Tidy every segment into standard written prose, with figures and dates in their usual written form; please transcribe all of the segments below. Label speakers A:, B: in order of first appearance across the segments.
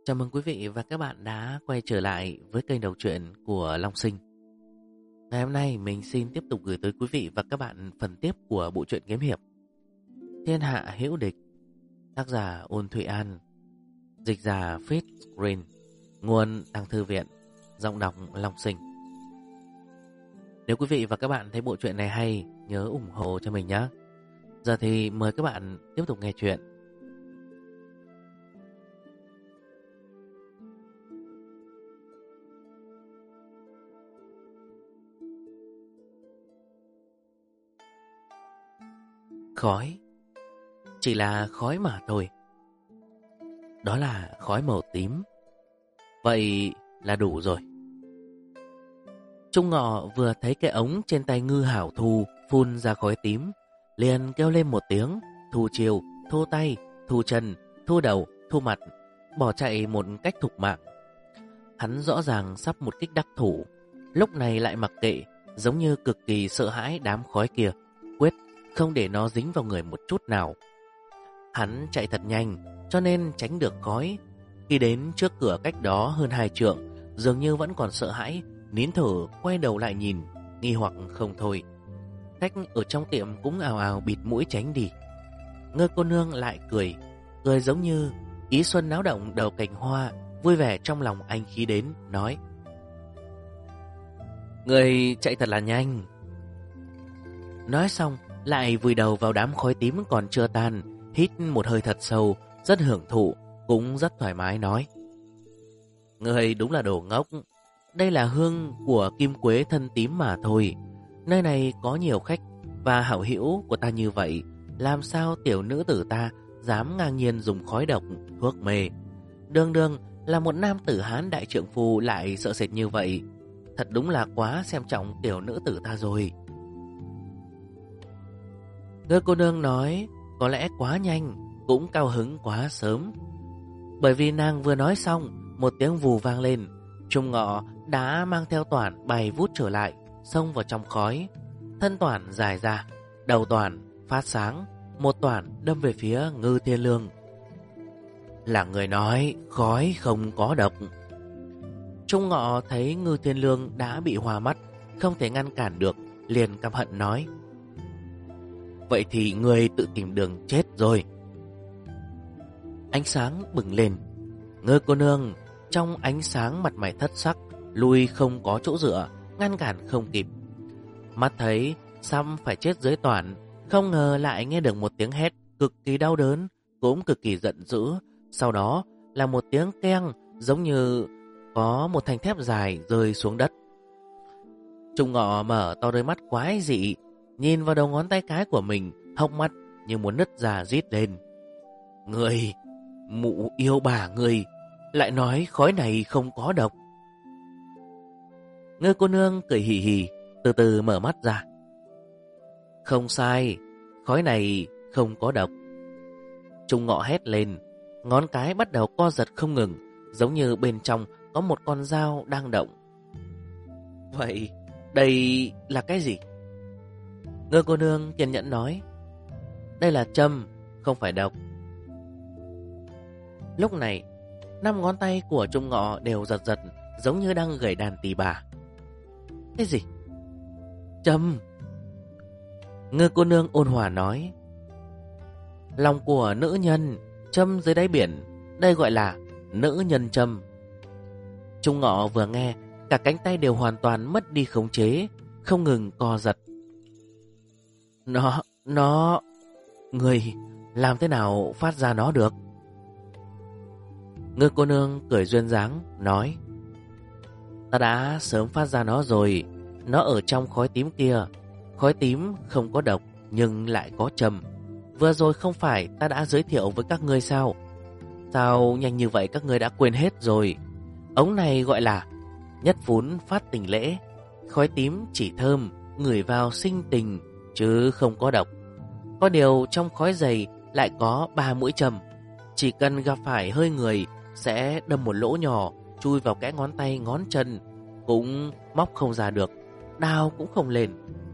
A: Chào mừng quý vị và các bạn đã quay trở lại với kênh đọc truyện của Long Sinh. Ngày hôm nay mình xin tiếp tục gửi tới quý vị và các bạn phần tiếp của bộ truyện kiếm hiệp Thiên Hạ Hữu Địch, tác giả Ôn Thụy An, dịch giả Fitz Green, nguồn Tăng Thư Viện, giọng đọc Long Sinh. Nếu quý vị và các bạn thấy bộ truyện này hay, nhớ ủng hộ cho mình nhé. Giờ thì mời các bạn tiếp tục nghe chuyện. Khói, chỉ là khói mà thôi. Đó là khói màu tím. Vậy là đủ rồi. Trung Ngọ vừa thấy cái ống trên tay Ngư Hảo Thu phun ra khói tím, liền kêu lên một tiếng, thu chiều, thu tay, thu chân, thu đầu, thu mặt, bỏ chạy một cách thục mạng. Hắn rõ ràng sắp một kích đắc thủ, lúc này lại mặc kệ, giống như cực kỳ sợ hãi đám khói kia, quyết không để nó dính vào người một chút nào. Hắn chạy thật nhanh, cho nên tránh được khói. Khi đến trước cửa cách đó hơn 2 trượng, dường như vẫn còn sợ hãi, nín thở quay đầu lại nhìn, nghi hoặc không thôi. Khách ở trong tiệm cũng ào ào bịt mũi tránh đi. Ngơ cô nương lại cười, cười giống như ý xuân náo động đầu cành hoa, vui vẻ trong lòng anh khí đến, nói: người chạy thật là nhanh. Nói xong lại vùi đầu vào đám khói tím còn chưa tan, hít một hơi thật sâu, rất hưởng thụ, cũng rất thoải mái, nói: người đúng là đồ ngốc. Đây là hương của kim quế thân tím mà thôi. Nơi này có nhiều khách và hảo hữu của ta như vậy, làm sao tiểu nữ tử ta dám ngang nhiên dùng khói độc, thuốc mê. Đường đường là một nam tử Hán đại trượng phu lại sợ sệt như vậy. Thật đúng là quá xem trọng tiểu nữ tử ta rồi. Ngư cô nương nói có lẽ quá nhanh, cũng cao hứng quá sớm. Bởi vì nàng vừa nói xong, một tiếng vù vang lên, Trung Ngọ đã mang theo Toản bay vút trở lại, xông vào trong khói. Thân Toản dài ra, đầu Toản phát sáng, một Toản đâm về phía Ngư Thiên Lương. Là người nói khói không có độc. Trung Ngọ thấy Ngư Thiên Lương đã bị hoa mắt, không thể ngăn cản được, liền căm hận nói: vậy thì người tự tìm đường chết rồi. Ánh sáng bừng lên, Ngư cô nương trong ánh sáng mặt mày thất sắc, lui không có chỗ dựa, ngăn cản không kịp. Mắt thấy sắp phải chết dưới Toản, không ngờ lại nghe được một tiếng hét cực kỳ đau đớn, cũng cực kỳ giận dữ. Sau đó là một tiếng keng, giống như có một thanh thép dài rơi xuống đất. Trung Ngọ mở to đôi mắt quái dị, nhìn vào đầu ngón tay cái của mình, hốc mắt như muốn nứt ra rít lên. Người, mụ yêu bà người, lại nói khói này không có độc. Ngư cô nương cười hì hì, từ từ mở mắt ra. Không sai, khói này không có độc. Trung Ngọ hét lên, ngón cái bắt đầu co giật không ngừng, giống như bên trong có một con dao đang động. Vậy đây là cái gì? Ngư cô nương kiên nhẫn nói: đây là châm, không phải độc. Lúc này 5 ngón tay của Trung Ngọ đều giật giật, giống như đang gảy đàn tỳ bà. Cái gì? Châm. Ngư cô nương ôn hòa nói: lòng của nữ nhân châm dưới đáy biển, đây gọi là nữ nhân châm. Trung Ngọ vừa nghe, cả cánh tay đều hoàn toàn mất đi khống chế, không ngừng co giật. Nó... người làm thế nào phát ra nó được? Ngư cô nương cười duyên dáng, nói: ta đã sớm phát ra nó rồi. Nó ở trong khói tím kia. Khói tím không có độc, nhưng lại có châm. Vừa rồi không phải ta đã giới thiệu với các ngươi sao? Sao nhanh như vậy các ngươi đã quên hết rồi? Ống này gọi là nhất phún phát tình lễ. Khói tím chỉ thơm, ngửi vào sinh tình, chứ không có độc. Có điều trong khói dày lại có 3 mũi châm. Chỉ cần gặp phải hơi người sẽ đâm một lỗ nhỏ, chui vào kẽ ngón tay ngón chân, cũng móc không ra được, đao cũng không lên.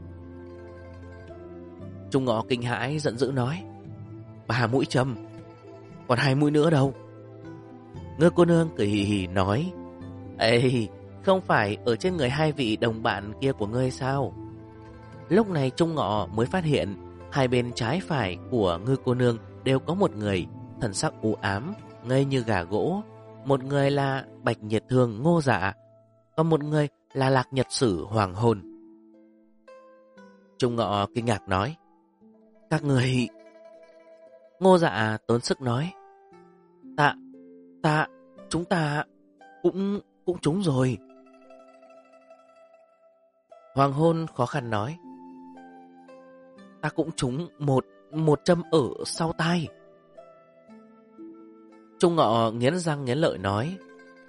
A: Trung Ngọ kinh hãi giận dữ nói: 3 mũi châm, còn 2 mũi nữa đâu? Ngư cô nương cười hì hì nói: Ê, không phải ở trên người hai vị đồng bạn kia của ngươi sao? Lúc này Trung Ngọ mới phát hiện hai bên trái phải của Ngư cô nương đều có một người, thần sắc u ám, ngây như gà gỗ. Một người là Bạch Nhiệt Thương Ngô Dạ, còn một người là Lạc Nhật Sử Hoàng Hôn. Trung Ngọ kinh ngạc nói: Các người... Ngô Dạ tốn sức nói: Chúng ta cũng trúng rồi. Hoàng Hôn khó khăn nói: Ta cũng trúng một châm ở sau tai. Trung Ngọ nghiến răng nghiến lợi nói: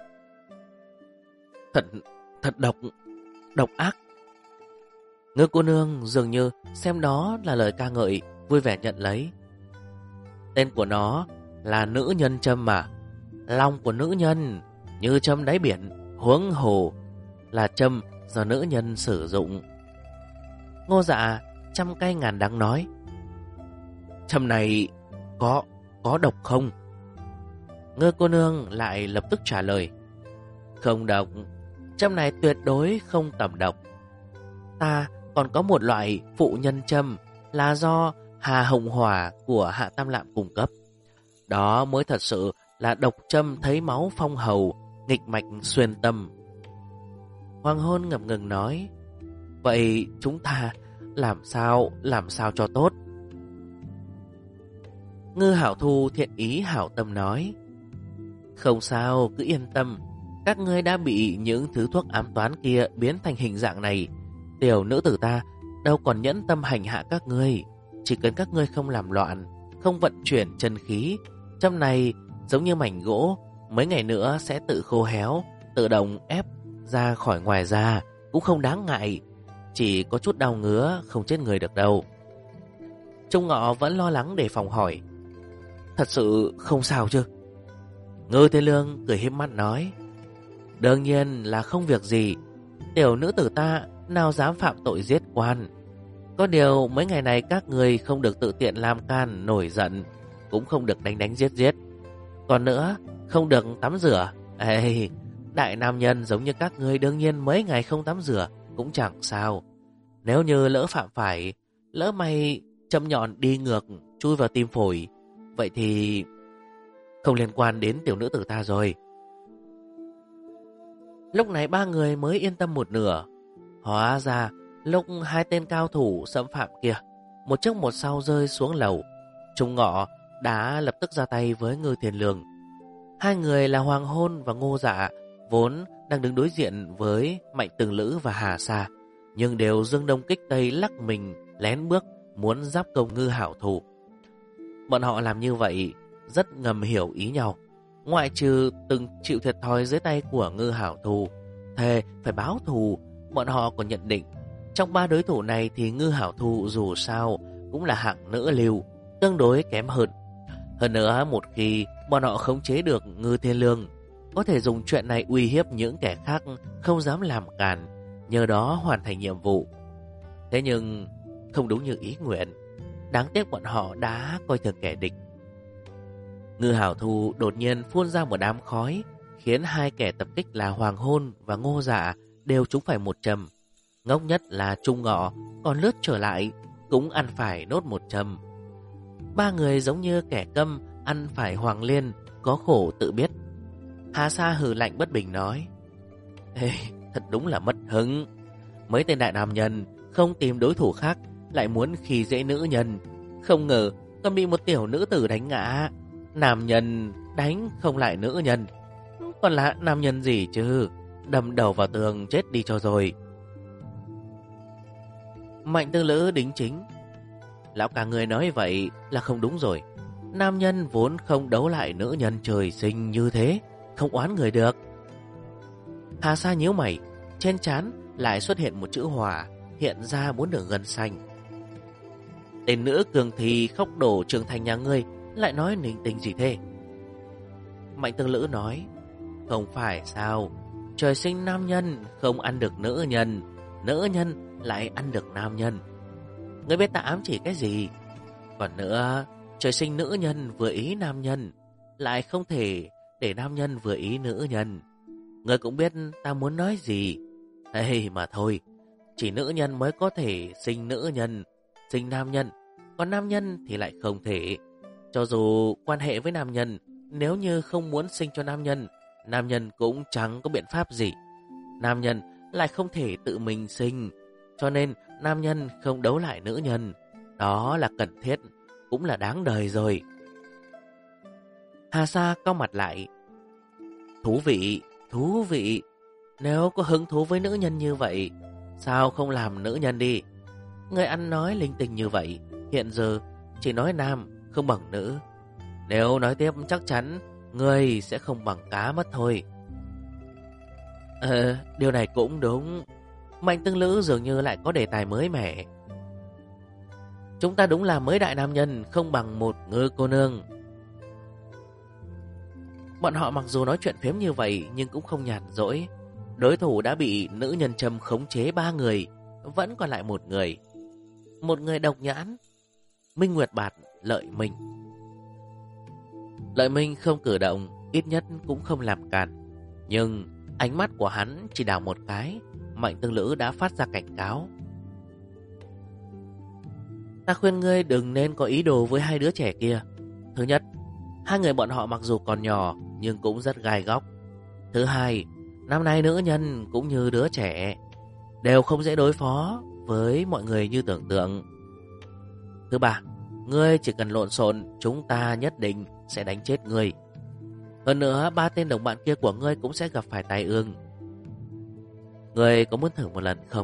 A: Thật độc ác. Ngư cô nương dường như xem đó là lời ca ngợi, vui vẻ nhận lấy. Tên của nó là nữ nhân châm mà. Lòng của nữ nhân như châm đáy biển, huống hồ là châm do nữ nhân sử dụng. Ngô Dạ trăm cay ngàn đắng nói: Châm này có độc không? Ngư cô nương lại lập tức trả lời: Không độc, châm này tuyệt đối không tẩm độc. Ta còn có một loại phụ nhân châm là do Hà Hồng Hỏa của Hạ Tam Lạm cung cấp. Đó mới thật sự là độc châm thấy máu phong hầu, nghịch mạch xuyên tâm. Hoàng Hôn ngập ngừng nói: Vậy chúng ta làm sao cho tốt? Ngư Hảo Thu thiện ý hảo tâm nói: Không sao, cứ yên tâm. Các ngươi đã bị những thứ thuốc ám toán kia biến thành hình dạng này. Tiểu nữ tử ta đâu còn nhẫn tâm hành hạ các ngươi. Chỉ cần các ngươi không làm loạn, không vận chuyển chân khí, châm này giống như mảnh gỗ, mấy ngày nữa sẽ tự khô héo, tự động ép ra khỏi ngoài da, cũng không đáng ngại. Chỉ có chút đau ngứa, không chết người được đâu. Trung Ngọ vẫn lo lắng đề phòng hỏi: Thật sự không sao chứ? Ngư Thiên Lương cười híp mắt nói: Đương nhiên là không việc gì. Tiểu nữ tử ta nào dám phạm tội giết quan. Có điều mấy ngày này các người không được tự tiện làm can nổi giận, cũng không được đánh giết. Còn nữa, không được tắm rửa. Ê, đại nam nhân giống như các người đương nhiên mấy ngày không tắm rửa cũng chẳng sao. Nếu như lỡ phạm phải, lỡ may châm nhọn đi ngược chui vào tim phổi, vậy thì không liên quan đến tiểu nữ tử ta rồi. Lúc này ba người mới yên tâm một nửa. Hóa ra lúc hai tên cao thủ xâm phạm kia một trước một sau rơi xuống lầu, Trung Ngọ đã lập tức ra tay với Ngư Thiên Lương. Hai người là Hoàng Hôn và Ngô Dạ vốn đang đứng đối diện với Mạnh Tường Lữ và Hà Sa, nhưng đều dương đông kích tây, lắc mình lén bước muốn giáp công Ngư Hảo Thu. Bọn họ làm như vậy rất ngầm hiểu ý nhau. Ngoại trừ từng chịu thiệt thòi dưới tay của Ngư Hảo Thu, thề phải báo thù, bọn họ còn nhận định trong ba đối thủ này thì Ngư Hảo Thu dù sao cũng là hạng nữ lưu, tương đối kém hơn. Hơn nữa, một khi bọn họ khống chế được Ngư Thiên Lương, có thể dùng chuyện này uy hiếp những kẻ khác không dám làm càn, nhờ đó hoàn thành nhiệm vụ. Thế nhưng không đúng như ý nguyện, đáng tiếc bọn họ đã coi thường kẻ địch. Ngư Hảo Thu đột nhiên phun ra một đám khói, khiến hai kẻ tập kích là Hoàng Hôn và Ngô Dạ đều trúng phải một châm. Ngốc nhất là Trung Ngọ còn lướt trở lại cũng ăn phải nốt một châm. Ba người giống như kẻ câm ăn phải hoàng liên, có khổ tự biết. Hà Sa hừ lạnh bất bình nói: Ê, thật đúng là mất hứng. Mấy tên đại nam nhân không tìm đối thủ khác lại muốn khi dễ nữ nhân, không ngờ còn bị một tiểu nữ tử đánh ngã. Nam nhân đánh không lại nữ nhân, còn là nam nhân gì chứ? Đâm đầu vào tường chết đi cho rồi. Mạnh Tư Lữ đính chính: Lão cả người nói vậy là không đúng rồi. Nam nhân vốn không đấu lại nữ nhân trời sinh như thế, không oán người được. Hà Sa nhíu mày, trên trán lại xuất hiện một chữ hòa, hiện ra 4 đường gân xanh. Tên nữ cường thì khóc đổ trưởng thành nhà ngươi lại nói linh tinh gì thế? Mạnh Tương Lữ nói: Không phải sao, trời sinh nam nhân không ăn được nữ nhân, nữ nhân lại ăn được nam nhân. Ngươi biết ta ám chỉ cái gì? Còn nữa, trời sinh nữ nhân vừa ý nam nhân, lại không thể để nam nhân vừa ý nữ nhân. Ngươi cũng biết ta muốn nói gì. Ê mà thôi, chỉ nữ nhân mới có thể sinh nữ nhân, sinh nam nhân, còn nam nhân thì lại không thể. Cho dù quan hệ với nam nhân, nếu như không muốn sinh cho nam nhân cũng chẳng có biện pháp gì. Nam nhân lại không thể tự mình sinh, cho nên nam nhân không đấu lại nữ nhân. Đó là cần thiết, cũng là đáng đời rồi. Hà Sa cau mặt lại. Thú vị, thú vị. Nếu có hứng thú với nữ nhân như vậy, sao không làm nữ nhân đi? Người ăn nói linh tinh như vậy, hiện giờ chỉ nói nam không bằng nữ. Nếu nói tiếp chắc chắn người sẽ không bằng cá mất thôi. Điều này cũng đúng. Mạnh Tương Lữ dường như lại có đề tài mới mẻ. Chúng ta đúng là mới đại nam nhân, không bằng một ngư cô nương. Bọn họ mặc dù nói chuyện phiếm như vậy nhưng cũng không nhàn rỗi. Đối thủ đã bị nữ nhân châm khống chế 3 người, vẫn còn lại một người. Một người độc nhãn, Minh Nguyệt Bạt, Lợi Minh. Lợi Minh không cử động, ít nhất cũng không làm cản. Nhưng ánh mắt của hắn chỉ đảo một cái, Mạnh Tương Lữ đã phát ra cảnh cáo. Ta khuyên ngươi đừng nên có ý đồ với hai đứa trẻ kia. Thứ nhất, hai người bọn họ mặc dù còn nhỏ nhưng cũng rất gai góc. Thứ hai, năm nay nữ nhân cũng như đứa trẻ đều không dễ đối phó với mọi người như tưởng tượng. Thứ ba, ngươi chỉ cần lộn xộn, chúng ta nhất định sẽ đánh chết ngươi. Hơn nữa, 3 tên đồng bạn kia của ngươi cũng sẽ gặp phải tai ương. Ngươi có muốn thử một lần không?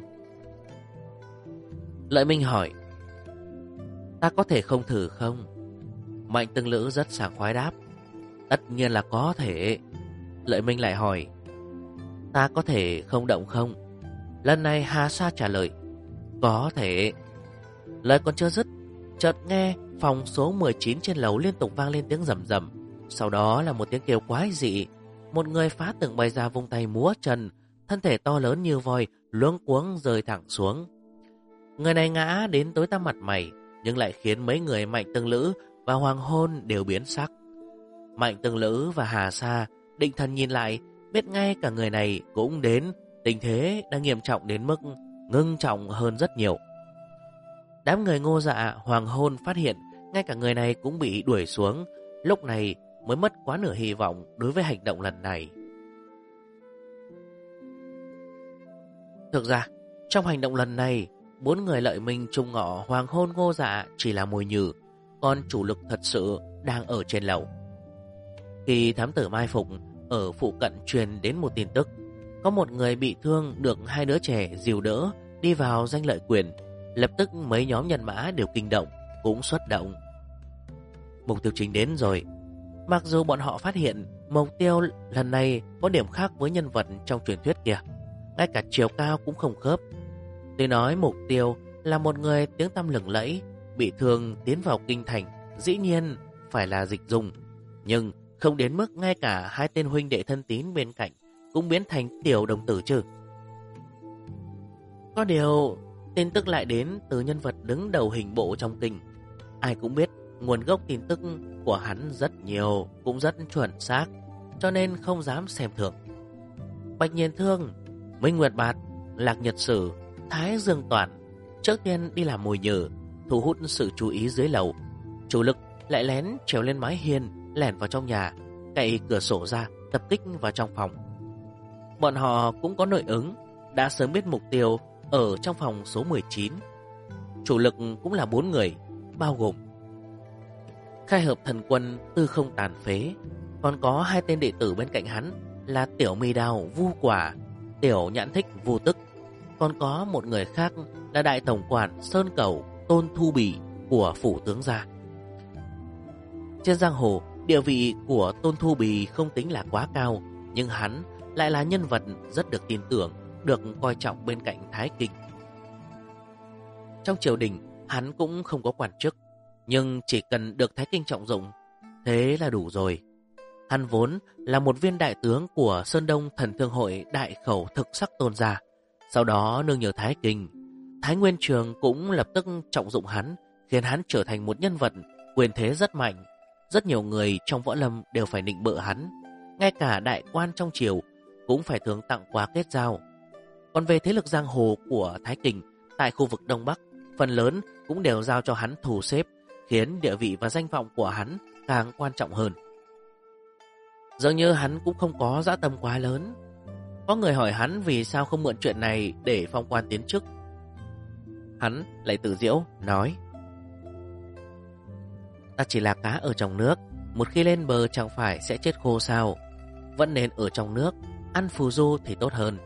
A: Lợi Minh hỏi. Ta có thể không thử không? Mạnh Tương Lữ rất sảng khoái đáp. Tất nhiên là có thể. Lợi Minh lại hỏi. Ta có thể không động không? Lần này Hà Sa trả lời. Có thể. Lời còn chưa dứt, chợt nghe phòng số 19 trên lầu liên tục vang lên tiếng rầm rầm. Sau đó là một tiếng kêu quái dị. Một người phá tường bay ra vung tay múa chân, thân thể to lớn như voi luống cuống rơi thẳng xuống. Người này ngã đến tối tăm mặt mày, nhưng lại khiến mấy người Mạnh Tương Lữ và Hoàng Hôn đều biến sắc. Mạnh Tương Lữ và Hà Sa định thần nhìn lại, biết ngay cả người này cũng đến, tình thế đang nghiêm trọng đến mức ngưng trọng hơn rất nhiều. Đám người Ngô Dạ, Hoàng Hôn phát hiện ngay cả người này cũng bị đuổi xuống, lúc này mới mất quá nửa hy vọng đối với hành động lần này. Thực ra, trong hành động lần này, 4 người Lợi Minh, Trung Ngọ, Hoàng Hôn, Ngô Dạ chỉ là mồi nhử, còn chủ lực thật sự đang ở trên lầu. Khi thám tử mai phục ở phụ cận truyền đến một tin tức, có một người bị thương được 2 đứa trẻ dìu đỡ đi vào danh lợi quyền. Lập tức mấy nhóm nhân mã đều kinh động, cũng xuất động. Mục tiêu chính đến rồi. Mặc dù bọn họ phát hiện mục tiêu lần này có điểm khác với nhân vật trong truyền thuyết kia, ngay cả chiều cao cũng không khớp. Tuy nói mục tiêu là một người tiếng tăm lừng lẫy, bị thương tiến vào kinh thành, dĩ nhiên phải là Dịch Dung, nhưng không đến mức ngay cả 2 tên huynh đệ thân tín bên cạnh cũng biến thành tiểu đồng tử chứ. Có điều tin tức lại đến từ nhân vật đứng đầu hình bộ trong kinh. Ai cũng biết nguồn gốc tin tức của hắn rất nhiều, cũng rất chuẩn xác, cho nên không dám xem thường. Bạch Nhiên Thương, Minh Nguyệt Bạt, Lạc Nhật Sử, Thái Dương Toàn trước tiên đi làm mồi nhử, thu hút sự chú ý dưới lầu. Chủ lực lại lén trèo lên mái hiên, lẻn vào trong nhà, cậy cửa sổ ra, tập kích vào trong phòng. Bọn họ cũng có nội ứng, đã sớm biết mục tiêu ở trong phòng số 19. Chủ lực cũng là 4 người, bao gồm Khai Hợp Thần Quân Tư Không Tàn Phế, còn có 2 tên đệ tử bên cạnh hắn là Tiểu Mi Đao Vu Quả, Tiểu Nhãn Thích Vu Tức, còn có một người khác là Đại Tổng quản Sơn Cẩu Tôn Thu Bỉ của phủ tướng gia. Trên giang hồ, địa vị của Tôn Thu Bỉ không tính là quá cao, nhưng hắn lại là nhân vật rất được tin tưởng, được coi trọng bên cạnh Thái Kinh. Trong triều đình, hắn cũng không có quan chức, nhưng chỉ cần được Thái Kinh trọng dụng, thế là đủ rồi. Hắn vốn là một viên đại tướng của Sơn Đông Thần Thương Hội Đại Khẩu Thực Sắc Tôn gia. Sau đó nương nhờ Thái Kinh, Thái Nguyên Trường cũng lập tức trọng dụng hắn, khiến hắn trở thành một nhân vật quyền thế rất mạnh. Rất nhiều người trong võ lâm đều phải nịnh bợ hắn. ngay cả đại quan trong triều cũng phải thường tặng quà kết giao. Còn về thế lực giang hồ của Thái Kình tại khu vực Đông Bắc, phần lớn cũng đều giao cho hắn thủ xếp, khiến địa vị và danh vọng của hắn càng quan trọng hơn. Dường như hắn cũng không có dã tâm quá lớn. Có người hỏi hắn vì sao không mượn chuyện này để phong quan tiến chức. Hắn lại tự giễu, nói: ta chỉ là cá ở trong nước, một khi lên bờ chẳng phải sẽ chết khô sao? Vẫn nên ở trong nước, ăn phù du thì tốt hơn.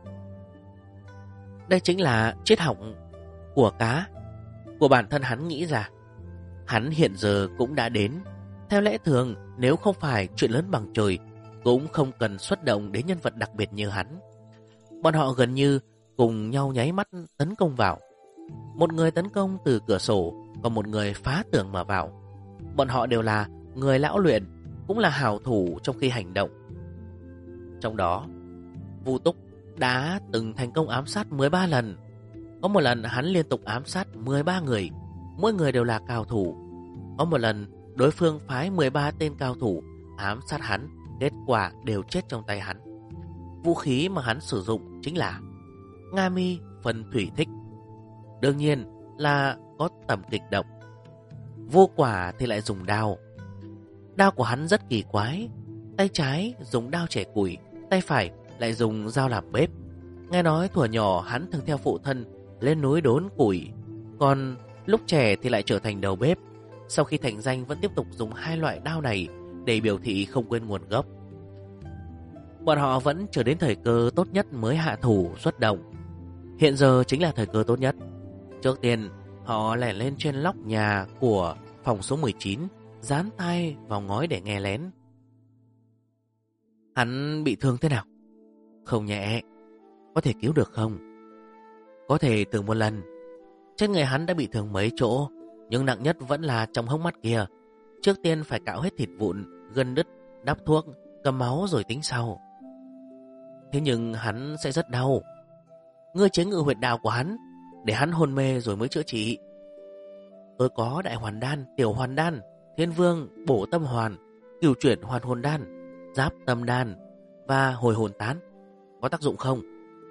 A: Đây chính là triết học của cá, của bản thân hắn nghĩ ra. Hắn hiện giờ cũng đã đến. Theo lẽ thường, nếu không phải chuyện lớn bằng trời, cũng không cần xuất động đến nhân vật đặc biệt như hắn. Bọn họ gần như cùng nhau nháy mắt tấn công vào. Một người tấn công từ cửa sổ, còn một người phá tường mà vào. Bọn họ đều là người lão luyện, cũng là hảo thủ trong khi hành động. Trong đó, Vu Túc đã từng thành công ám sát 13 lần. Có một lần hắn liên tục ám sát 13 người, mỗi người đều là cao thủ. Có một lần đối phương phái 13 tên cao thủ ám sát hắn, kết quả đều chết trong tay hắn. Vũ khí mà hắn sử dụng chính là Nga Mi Phần Thủy Thích. Đương nhiên là có tầm kịch độc. Vô Quả thì lại dùng đao. Đao của hắn rất kỳ quái. Tay trái dùng đao chẻ củi, tay phải lại dùng dao làm bếp. Nghe nói thuở nhỏ hắn thường theo phụ thân lên núi đốn củi, còn lúc trẻ thì lại trở thành đầu bếp. Sau khi thành danh vẫn tiếp tục dùng hai loại đao này để biểu thị không quên nguồn gốc. Bọn họ vẫn chờ đến thời cơ tốt nhất mới hạ thủ xuất động. Hiện giờ chính là thời cơ tốt nhất. Trước tiên họ lẻn lên trên lóc nhà của phòng số 19, dán tai vào ngói để nghe lén. Hắn bị thương thế nào? Không nhẹ. Có thể cứu được không? Có thể thử một lần. Trên người hắn đã bị thương mấy chỗ, nhưng nặng nhất vẫn là trong hốc mắt kia. Trước tiên phải cạo hết thịt vụn, gân đứt, đắp thuốc, cầm máu rồi tính sau. Thế nhưng hắn sẽ rất đau. Ngươi chế ngự huyệt đạo của hắn, để hắn hôn mê rồi mới chữa trị. Tôi có đại hoàn đan, tiểu hoàn đan, thiên vương, bổ tâm hoàn, cửu chuyển hoàn hồn đan, giáp tâm đan và hồi hồn tán. Có tác dụng không?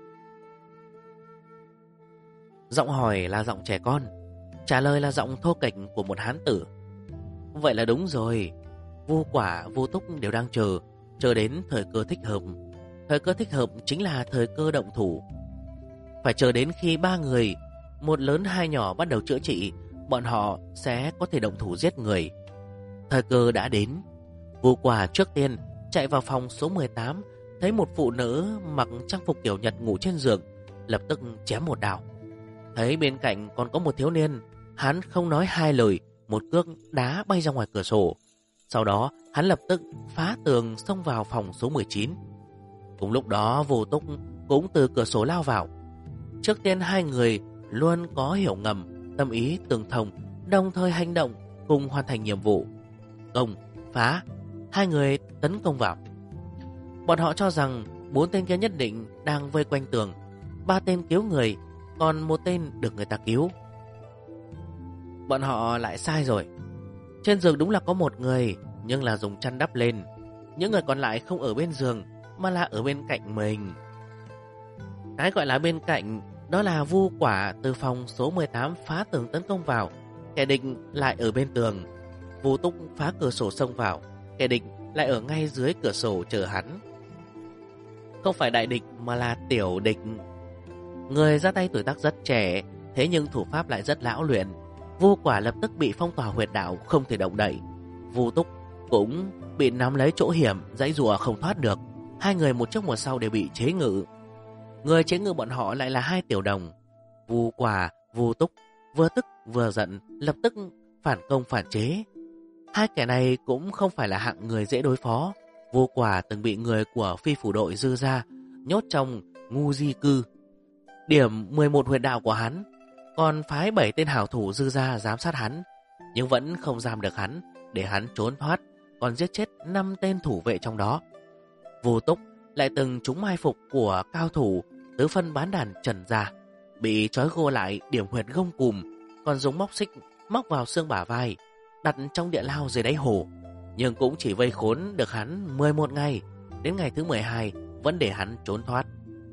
A: Giọng hỏi là giọng trẻ con, trả lời là giọng thô kệch của một hán tử. Vậy là đúng rồi. Vu Quả, Vu Túc đều đang chờ đến thời cơ thích hợp. Thời cơ thích hợp chính là thời cơ động thủ. Phải chờ đến khi ba người, một lớn hai nhỏ bắt đầu chữa trị, bọn họ sẽ có thể động thủ giết người. Thời cơ đã đến. Vu Quả trước tiên chạy vào phòng số 18, thấy một phụ nữ mặc trang phục kiểu Nhật ngủ trên giường, lập tức chém một đao. Thấy bên cạnh còn có một thiếu niên, hắn không nói hai lời, một cước đá bay ra ngoài cửa sổ. Sau đó hắn lập tức phá tường xông vào phòng số 19. Cùng lúc đó Vô Túc cũng từ cửa sổ lao vào. Trước tiên hai người luôn có hiểu ngầm, tâm ý tương thông, đồng thời hành động cùng hoàn thành nhiệm vụ. Công, phá, hai người tấn công vào. Bọn họ cho rằng 4 tên kia nhất định đang vây quanh tường, 3 tên cứu người, còn 1 tên được người ta cứu. Bọn họ lại sai rồi. Trên giường đúng là có 1 người, nhưng là dùng chăn đắp lên. Những người còn lại không ở bên giường, mà là ở bên cạnh mình. Cái gọi là bên cạnh đó là Vu Quả từ phòng số 18 phá tường tấn công vào, kẻ địch lại ở bên tường. Vu Túc phá cửa sổ xông vào, kẻ địch lại ở ngay dưới cửa sổ chờ hắn. Không phải đại địch mà là tiểu địch. Người ra tay tuổi tác rất trẻ, thế nhưng thủ pháp lại rất lão luyện. Vu Quả lập tức bị phong tỏa huyệt đạo, không thể động đậy. Vu Túc cũng bị nắm lấy chỗ hiểm, giãy giụa không thoát được. Hai người một trước một sau đều bị chế ngự. Người chế ngự bọn họ lại là 2 tiểu đồng. Vu Quả, Vu Túc vừa tức vừa giận, lập tức phản công phản chế. Hai kẻ này cũng không phải là hạng người dễ đối phó. Vu Quả từng bị người của phi phủ đội Dư Gia nhốt trong ngu di cư, điểm 11 huyệt đạo của hắn, còn phái 7 tên hảo thủ Dư Gia giám sát hắn, nhưng vẫn không giam được hắn, để hắn trốn thoát, còn giết chết 5 tên thủ vệ trong đó. Vu Túc lại từng trúng mai phục của cao thủ tứ phân bán đàn Trần Gia, bị trói gô lại điểm huyệt gông cùm, còn dùng móc xích móc vào xương bả vai, đặt trong địa lao dưới đáy hồ. nhưng cũng chỉ vây khốn được hắn 11 ngày. Đến ngày thứ 12 vẫn để hắn trốn thoát.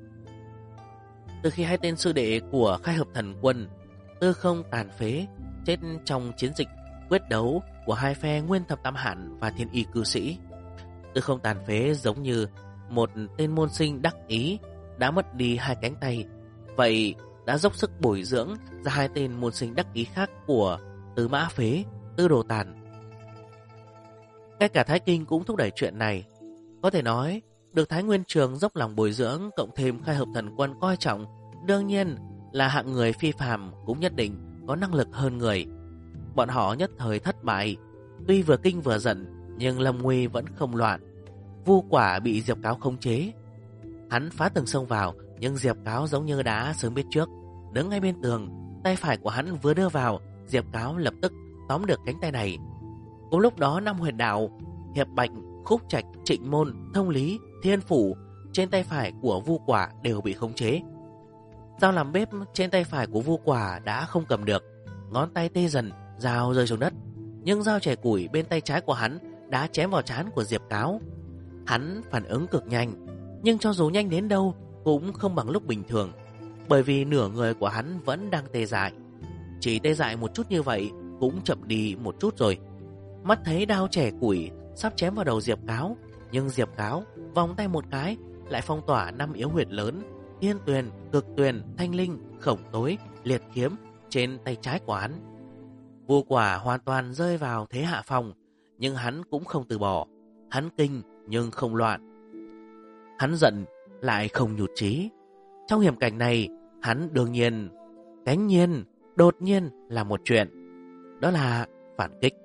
A: Từ khi hai tên sư đệ của Khai Hợp Thần Quân Tư Không Tàn Phế chết trong chiến dịch quyết đấu của hai phe Nguyên Thập Tam Hạn và Thiên Y Cư Sĩ, Tư Không Tàn Phế giống như một tên môn sinh đắc ý đã mất đi hai cánh tay, vậy đã dốc sức bồi dưỡng ra hai tên môn sinh đắc ý khác của Tứ Mã Phế, Tư Đồ Tàn. Ngay cả Thái Kinh cũng thúc đẩy chuyện này. Có thể nói, được Thái Nguyên Trường dốc lòng bồi dưỡng, cộng thêm Khai Hợp Thần Quân coi trọng, đương nhiên là hạng người phi phàm cũng nhất định có năng lực hơn người. Bọn họ nhất thời thất bại, tuy vừa kinh vừa giận, nhưng lâm nguy vẫn không loạn. Vu Quả bị Diệp Cáo khống chế. Hắn phá tường xông vào, nhưng Diệp Cáo giống như đã sớm biết trước, đứng ngay bên tường. Tay phải của hắn vừa đưa vào, Diệp Cáo lập tức tóm được cánh tay này. Cùng lúc đó, 5 huyệt đạo Hiệp Bạch, Khúc Trạch, Trịnh Môn, Thông Lý, Thiên Phủ trên tay phải của Vu Quả đều bị khống chế. Dao làm bếp trên tay phải của Vu Quả đã không cầm được, ngón tay tê dần, dao rơi xuống đất. Nhưng dao chẻ củi bên tay trái của hắn đã chém vào trán của Diệp Cáo. Hắn phản ứng cực nhanh, nhưng cho dù nhanh đến đâu cũng không bằng lúc bình thường, bởi vì nửa người của hắn vẫn đang tê dại. Chỉ tê dại một chút như vậy cũng chậm đi một chút rồi. Mắt thấy đao chẻ củi sắp chém vào đầu Diệp Cáo, nhưng Diệp Cáo vòng tay một cái lại phong tỏa 5 yếu huyệt lớn: Thiên Tuyền, Cực Tuyền, Thanh Linh, Khổng Tối, Liệt Kiếm trên tay trái của hắn. Vu Quả hoàn toàn rơi vào thế hạ phong, nhưng hắn cũng không từ bỏ. Hắn kinh nhưng không loạn, hắn giận lại không nhụt chí. Trong hiểm cảnh này, hắn đương nhiên, cánh nhiên, đột nhiên là một chuyện, đó là phản kích.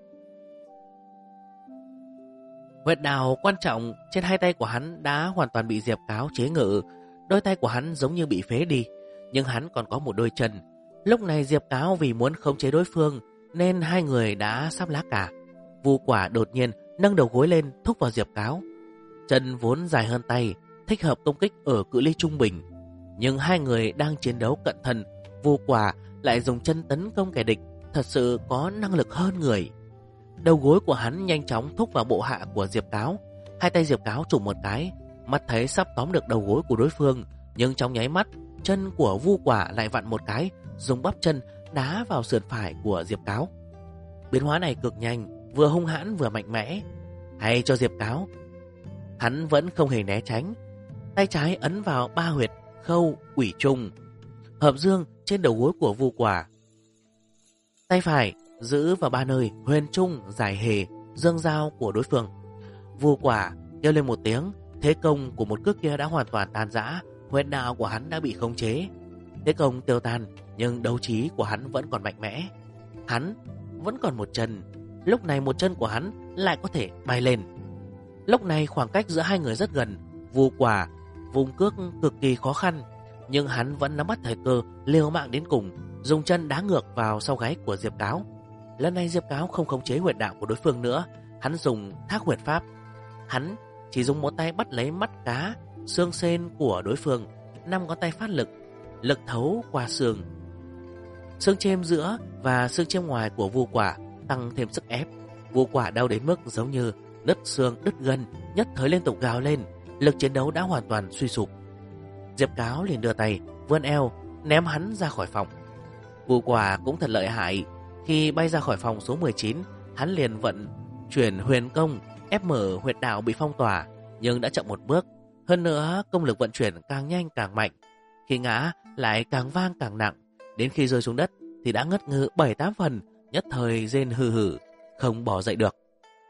A: Huyệt đạo quan trọng trên hai tay của hắn đã hoàn toàn bị Diệp Cáo chế ngự. Đôi tay của hắn giống như bị phế đi, nhưng hắn còn có một đôi chân. Lúc này Diệp Cáo vì muốn khống chế đối phương nên hai người đã sắp lá cả. Vu Quả đột nhiên nâng đầu gối lên thúc vào Diệp Cáo. Chân vốn dài hơn tay, thích hợp công kích ở cự ly trung bình, nhưng hai người đang chiến đấu cận thân, Vu Quả lại dùng chân tấn công kẻ địch, thật sự có năng lực hơn người. Đầu gối của hắn nhanh chóng thúc vào bộ hạ của Diệp Cáo. Hai tay Diệp Cáo chụp một cái, mắt thấy sắp tóm được đầu gối của đối phương, nhưng trong nháy mắt, chân của Vu Quả lại vặn một cái, dùng bắp chân đá vào sườn phải của Diệp Cáo. Biến hóa này cực nhanh, vừa hung hãn vừa mạnh mẽ. Hay cho Diệp Cáo, hắn vẫn không hề né tránh. Tay trái ấn vào 3 huyệt Khâu, Quỷ Trùng, Hợp Dương trên đầu gối của Vu Quả. Tay phải giữ vào 3 nơi Huyền Trung, Giải Hề, Dương Giao của đối phương. Vu Quả kêu lên một tiếng, thế công của một cước kia đã hoàn toàn tan rã, huyệt đạo của hắn đã bị khống chế. Thế công tiêu tan, nhưng đấu trí của hắn vẫn còn mạnh mẽ. Hắn vẫn còn một chân, lúc này một chân của hắn lại có thể bay lên. Lúc này khoảng cách giữa hai người rất gần, Vu Quả vùng cước cực kỳ khó khăn, nhưng hắn vẫn nắm bắt thời cơ, liều mạng đến cùng, dùng chân đá ngược vào sau gáy của Diệp Cáo. Lần này Diệp Cáo không khống chế huyệt đạo của đối phương nữa, hắn dùng thác huyệt pháp. Hắn chỉ dùng một tay bắt lấy mắt cá, xương sên của đối phương, 5 ngón tay phát lực, lực thấu qua xương. Xương chêm giữa và xương chêm ngoài của Vu Quả tăng thêm sức ép. Vu Quả đau đến mức giống như đứt xương đứt gân, nhất thời liên tục gào lên, lực chiến đấu đã hoàn toàn suy sụp. Diệp Cáo liền đưa tay vươn eo ném hắn ra khỏi phòng. Vu Quả cũng thật lợi hại, khi bay ra khỏi phòng số 19, hắn liền vận chuyển huyền công ép mở huyệt đạo bị phong tỏa, nhưng đã chậm một bước. Hơn nữa, công lực vận chuyển càng nhanh càng mạnh, khi ngã lại càng vang càng nặng, đến khi rơi xuống đất thì đã ngất ngư 7-8 phần, nhất thời rên hừ hừ, không bỏ dậy được.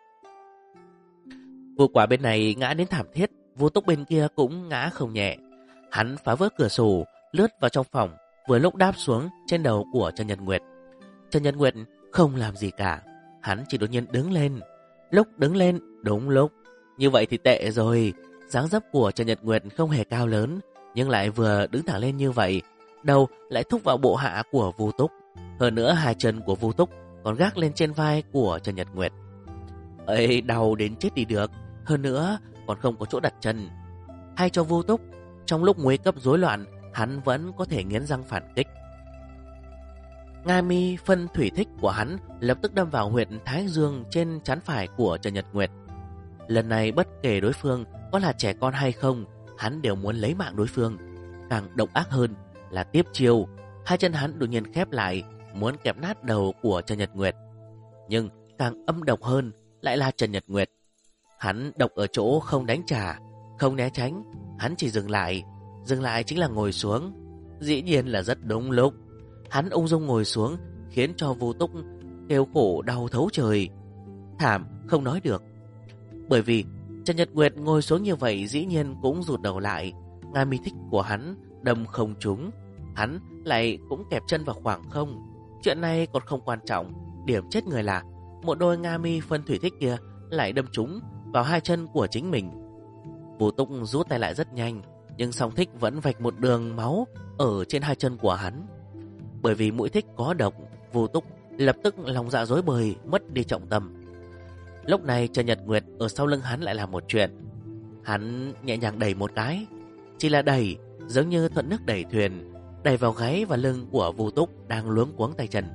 A: Vu Quả bên này ngã đến thảm thiết, Vu Túc bên kia cũng ngã không nhẹ. Hắn phá vỡ cửa sổ, lướt vào trong phòng, vừa lúc đáp xuống trên đầu của Trần Nhật Nguyệt. Trần Nhật Nguyệt không làm gì cả, hắn chỉ đột nhiên đứng lên. Lúc đứng lên đúng lúc, như vậy thì tệ rồi. Dáng dấp của Trần Nhật Nguyệt không hề cao lớn, nhưng lại vừa đứng thẳng lên như vậy, đầu lại thúc vào bộ hạ của Vu Túc. Hơn nữa hai chân của Vu Túc còn gác lên trên vai của Trần Nhật Nguyệt. Ấy, đau đến chết đi được, hơn nữa còn không có chỗ đặt chân. Hay cho Vu Túc, trong lúc nguy cấp rối loạn, hắn vẫn có thể nghiến răng phản kích. Nga mi phân thủy thích của hắn lập tức đâm vào huyệt thái dương trên trán phải của Trần Nhật Nguyệt. Lần này bất kể đối phương có là trẻ con hay không, hắn đều muốn lấy mạng đối phương. Càng độc ác hơn là tiếp chiêu, hai chân hắn đột nhiên khép lại, muốn kẹp nát đầu của Trần Nhật Nguyệt. Nhưng càng âm độc hơn lại là Trần Nhật Nguyệt. Hắn độc ở chỗ không đánh trả, không né tránh, hắn chỉ dừng lại chính là ngồi xuống. Dĩ nhiên là rất đúng lúc. Hắn ung dung ngồi xuống, khiến cho Vu Túc kêu khổ đau thấu trời, thảm không nói được. Bởi vì Trần Nhật Nguyệt ngồi xuống như vậy dĩ nhiên cũng rụt đầu lại. Nga mi thích của hắn đâm không trúng, hắn lại cũng kẹp chân vào khoảng không. Chuyện này còn không quan trọng, điểm chết người là một đôi Nga mi phân thủy thích kia lại đâm trúng vào hai chân của chính mình. Vu Túc rút tay lại rất nhanh, nhưng song thích vẫn vạch một đường máu ở trên hai chân của hắn. Bởi vì mũi thích có độc, Vu Túc lập tức lòng dạ rối bời, mất đi trọng tâm. Lúc này Trần Nhật Nguyệt ở sau lưng hắn lại làm một chuyện. Hắn nhẹ nhàng đẩy một cái, chỉ là đẩy giống như thuận nước đẩy thuyền, đẩy vào gáy và lưng của Vu Túc đang luống cuống tay chân.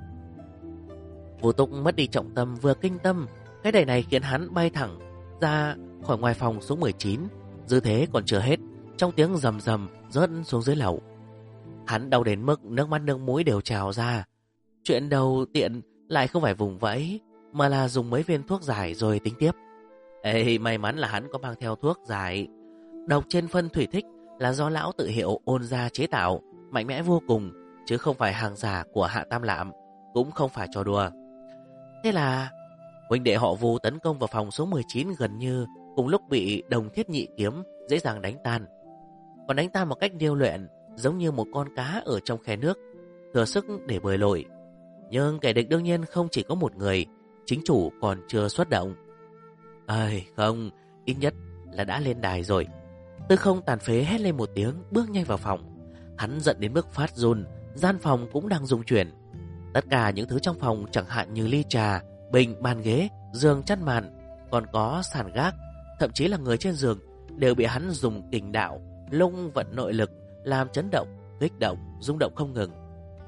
A: Vu Túc mất đi trọng tâm vừa kinh tâm, cái đẩy này khiến hắn bay thẳng ra khỏi ngoài phòng số 19. Dư thế còn chưa hết, trong tiếng rầm rầm rớt xuống dưới lầu. Hắn đau đến mức nước mắt nước mũi đều trào ra. Chuyện đầu tiện lại không phải vùng vẫy, mà là dùng mấy viên thuốc giải rồi tính tiếp. Ê, may mắn là hắn có mang theo thuốc giải. Độc trên phân thủy thích là do lão tự hiệu Ôn gia chế tạo, mạnh mẽ vô cùng, chứ không phải hàng giả của Hạ Tam Lạm, cũng không phải trò đùa. Thế là huynh đệ họ Vu tấn công vào phòng số 19 gần như cùng lúc bị Đồng Thiết Nhị kiếm dễ dàng đánh tan. Còn đánh tan một cách điêu luyện, giống như một con cá ở trong khe nước, thừa sức để bơi lội. Nhưng kẻ địch đương nhiên không chỉ có một người, chính chủ còn chưa xuất động. Ơi không, ít nhất là đã lên đài rồi. Tư Không tàn phế hét lên một tiếng, bước nhanh vào phòng. Hắn giận đến mức phát run, gian phòng cũng đang rung chuyển. Tất cả những thứ trong phòng, chẳng hạn như ly trà, bình, bàn ghế, giường chăn màn, còn có sàn gác, thậm chí là người trên giường, đều bị hắn dùng kình đạo, lung vận nội lực làm chấn động, kích động, rung động không ngừng.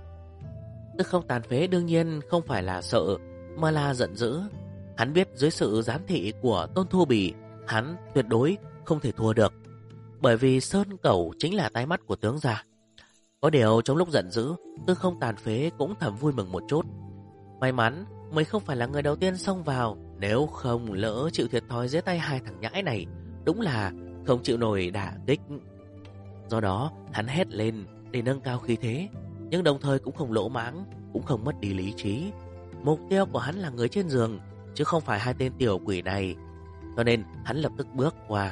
A: Tư Không tàn phế đương nhiên không phải là sợ, mà là giận dữ. Hắn biết dưới sự giám thị của Tôn Thu Bỉ, hắn tuyệt đối không thể thua được, bởi vì Sơn Cẩu chính là tai mắt của tướng gia. Có điều trong lúc giận dữ, Tư Không tàn phế cũng thầm vui mừng một chút. May mắn mình không phải là người đầu tiên xông vào, nếu không lỡ chịu thiệt thòi dưới tay hai thằng nhãi này, đúng là không chịu nổi đả kích. Do đó hắn hét lên để nâng cao khí thế, nhưng đồng thời cũng không lỗ mãng, cũng không mất đi lý trí. Mục tiêu của hắn là người trên giường, chứ không phải hai tên tiểu quỷ này, cho nên hắn lập tức bước qua.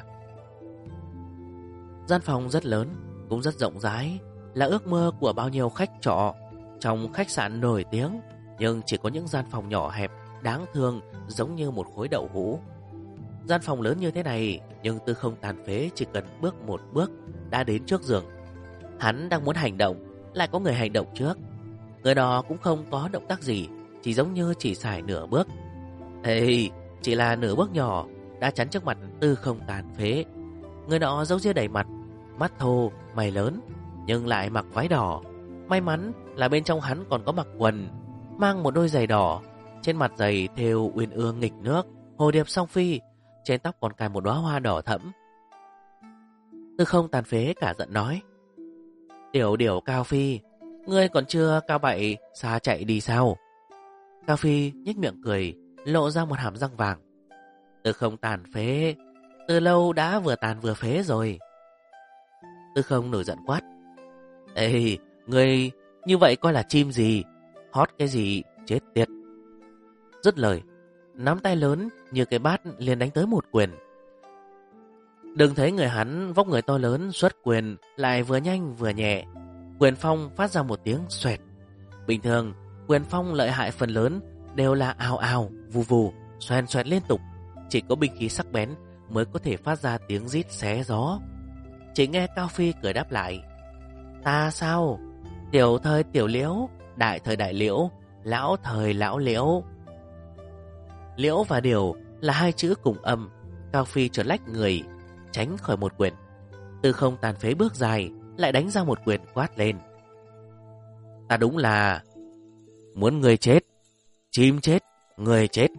A: Gian phòng rất lớn, cũng rất rộng rãi, là ước mơ của bao nhiêu khách trọ trong khách sạn nổi tiếng, nhưng chỉ có những gian phòng nhỏ hẹp, đáng thương, giống như một khối đậu hũ. Gian phòng lớn như thế này, nhưng Tư Không tàn phế chỉ cần bước một bước đã đến trước giường. Hắn đang muốn hành động, lại có người hành động trước. Người đó cũng không có động tác gì, chỉ giống như chỉ xài nửa bước. Ê, chỉ là nửa bước nhỏ đã chắn trước mặt Tư Không tàn phế. Người đó râu ria đầy mặt, mắt thô, mày lớn, nhưng lại mặc váy đỏ. May mắn là bên trong hắn còn có mặc quần, mang một đôi giày đỏ. Trên mặt giày thêu uyên ương nghịch nước, hồ điệp song phi, trên tóc còn cài một đóa hoa đỏ thẫm. Tư Không tàn phế cả giận nói: Tiểu điểu Cao Phi, ngươi còn chưa cao bậy xa chạy đi sao? Cao Phi nhếch miệng cười, lộ ra một hàm răng vàng. Tư Không tàn phế, từ lâu đã vừa tàn vừa phế rồi. Tư Không nổi giận quát: Ê, ngươi như vậy coi là chim gì? Hót cái gì, chết tiệt. Dứt lời, nắm tay lớn như cái bát liền đánh tới một quyền. Đừng thấy người hắn vóc người to lớn, xuất quyền lại vừa nhanh vừa nhẹ. Quyền phong phát ra một tiếng xoẹt. Bình thường, quyền phong lợi hại phần lớn đều là ào ào, vù vù, xoèn xoẹt liên tục. Chỉ có binh khí sắc bén mới có thể phát ra tiếng rít xé gió. Chỉ nghe Cao Phi cười đáp lại: Ta sao? Tiểu thời tiểu liễu, đại thời đại liễu, lão thời lão liễu. Liễu và điều là hai chữ cùng âm. Cao Phi trượt lách người, tránh khỏi một quyền. Tư Không tàn phế bước dài, lại đánh ra một quyền quát lên: Ta đúng là muốn người chết. Chim chết, người chết.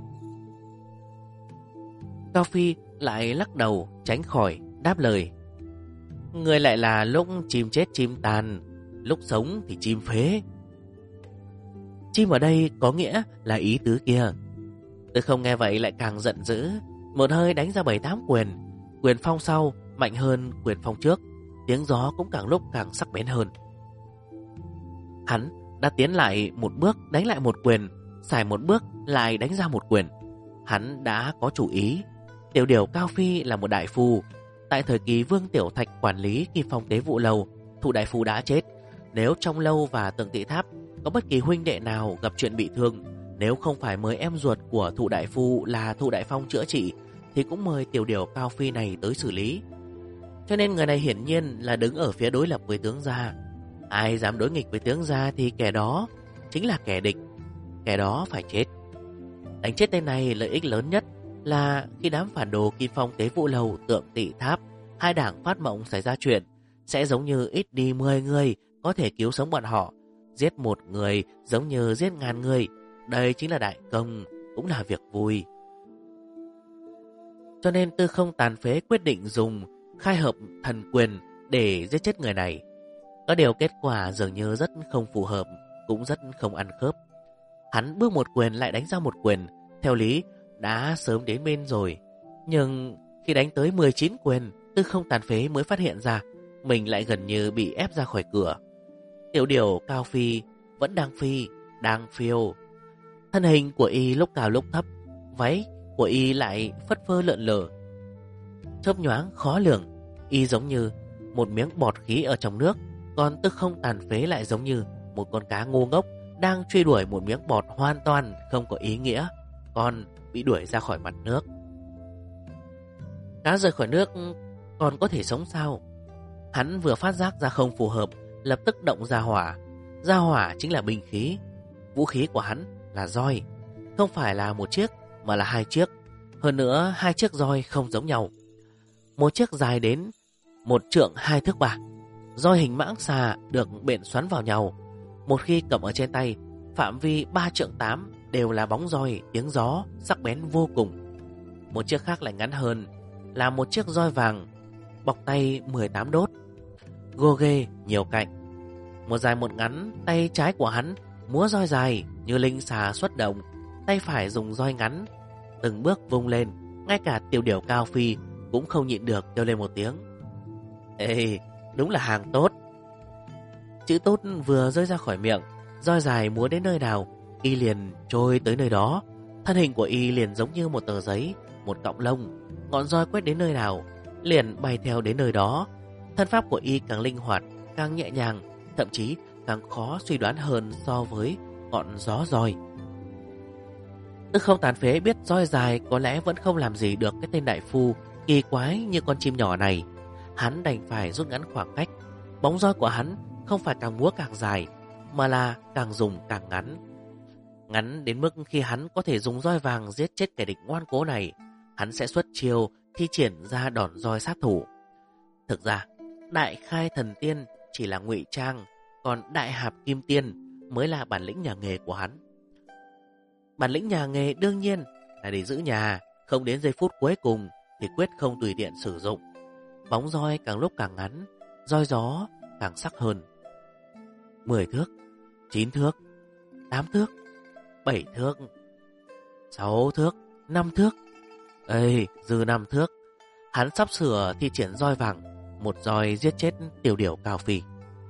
A: Cao Phi lại lắc đầu tránh khỏi, đáp lời. Người lại là lúc chim chết chim tàn, lúc sống thì chim phế. Chim ở đây có nghĩa là ý tứ kia. Tư Không nghe vậy lại càng giận dữ, một hơi đánh ra 7-8 quyền. Quyền phong sau mạnh hơn quyền phong trước, tiếng gió cũng càng lúc càng sắc bén hơn. Hắn đã tiến lại một bước đánh lại một quyền, xài một bước lại đánh ra một quyền. Hắn đã có chủ ý. Tiểu Điểu Cao Phi là một đại phu. Tại thời kỳ Vương Tiểu Thạch quản lý Kim Phong Tế Vụ Lâu, Thụ đại phu đã chết. Nếu trong lâu và Tượng Tị Tháp có bất kỳ huynh đệ nào gặp chuyện bị thương, nếu không phải mời em ruột của Thụ đại phu là Thụ Đại Phong chữa trị, thì cũng mời Tiểu Điểu Cao Phi này tới xử lý. Cho nên người này hiển nhiên là đứng ở phía đối lập với tướng gia. Ai dám đối nghịch với tướng gia thì kẻ đó chính là kẻ địch, kẻ đó phải chết. Đánh chết tên này lợi ích lớn nhất là khi đám phản đồ Kim Phong Tế Vụ Lầu, Tượng Tị Tháp, hai đảng phát mộng xảy ra chuyện, sẽ giống như ít đi 10 người có thể cứu sống bọn họ. Giết một người giống như giết ngàn người. Đây chính là đại công, cũng là việc vui. Cho nên Tư Không tàn phế quyết định dùng khai hợp thần quyền để giết chết người này. Có điều kết quả dường như rất không phù hợp, cũng rất không ăn khớp. Hắn bước một quyền lại đánh ra một quyền, theo lý đã sớm đến bên rồi. Nhưng khi đánh tới 19 quyền, Tư Không tàn phế mới phát hiện ra mình lại gần như bị ép ra khỏi cửa. Tiểu Điểu Cao Phi vẫn đang phiêu. Thân hình của y lúc cao lúc thấp, váy của y lại phất phơ lượn lờ, chớp nhoáng khó lường. Y giống như một miếng bọt khí ở trong nước, còn Tư Không tàn phế lại giống như một con cá ngu ngốc đang truy đuổi một miếng bọt hoàn toàn không có ý nghĩa, còn bị đuổi ra khỏi mặt nước. Cá rời khỏi nước còn có thể sống sao? Hắn vừa phát giác ra không phù hợp, lập tức động ra hỏa. Ra hỏa chính là binh khí. Vũ khí của hắn là roi, không phải là một chiếc mà là 2 chiếc. Hơn nữa 2 chiếc roi không giống nhau. Một chiếc dài đến 1 trượng 2 thước 3. Roi hình mãng xà được bện xoắn vào nhau. Một khi cầm ở trên tay, phạm vi 3 trượng 8 đều là bóng roi, tiếng gió sắc bén vô cùng. Một chiếc khác lại ngắn hơn, là một chiếc roi vàng, bọc tay 18 đốt, gô ghê nhiều cạnh. Một dài một ngắn, tay trái của hắn múa roi dài như linh xà xuất động, tay phải dùng roi ngắn từng bước vung lên. Ngay cả Tiểu Điểu Cao Phi cũng không nhịn được kêu lên một tiếng. Ê, đúng là hàng tốt. Chữ tốt vừa rơi ra khỏi miệng, roi dài múa đến nơi nào, y liền trôi tới nơi đó. Thân hình của y liền giống như một tờ giấy, một cọng lông. Ngọn roi quét đến nơi nào, liền bay theo đến nơi đó. Thân pháp của y càng linh hoạt, càng nhẹ nhàng, thậm chí càng khó suy đoán hơn so với ngọn gió roi. Tư Không tàn phế biết roi dài có lẽ vẫn không làm gì được cái tên đại phu kỳ quái như con chim nhỏ này. Hắn đành phải rút ngắn khoảng cách. Bóng roi của hắn không phải càng múa càng dài, mà là càng dùng càng ngắn. Ngắn đến mức khi hắn có thể dùng roi vàng giết chết kẻ địch ngoan cố này, hắn sẽ xuất chiêu thi triển ra đòn roi sát thủ. Thực ra, Đại Khai Thần Tiên chỉ là ngụy trang, còn Đại Hạp Kim Tiên mới là bản lĩnh nhà nghề của hắn. Bản lĩnh nhà nghề đương nhiên là để giữ nhà, không đến giây phút cuối cùng thì quyết không tùy tiện sử dụng. Bóng roi càng lúc càng ngắn, roi gió càng sắc hơn. 10 thước, 9 thước, 8 thước, 7 thước, 6 thước, 5 thước. Ê, dư 5 thước. Hắn sắp sửa thi triển roi vàng, một roi giết chết Tiểu Điểu Cao Phi.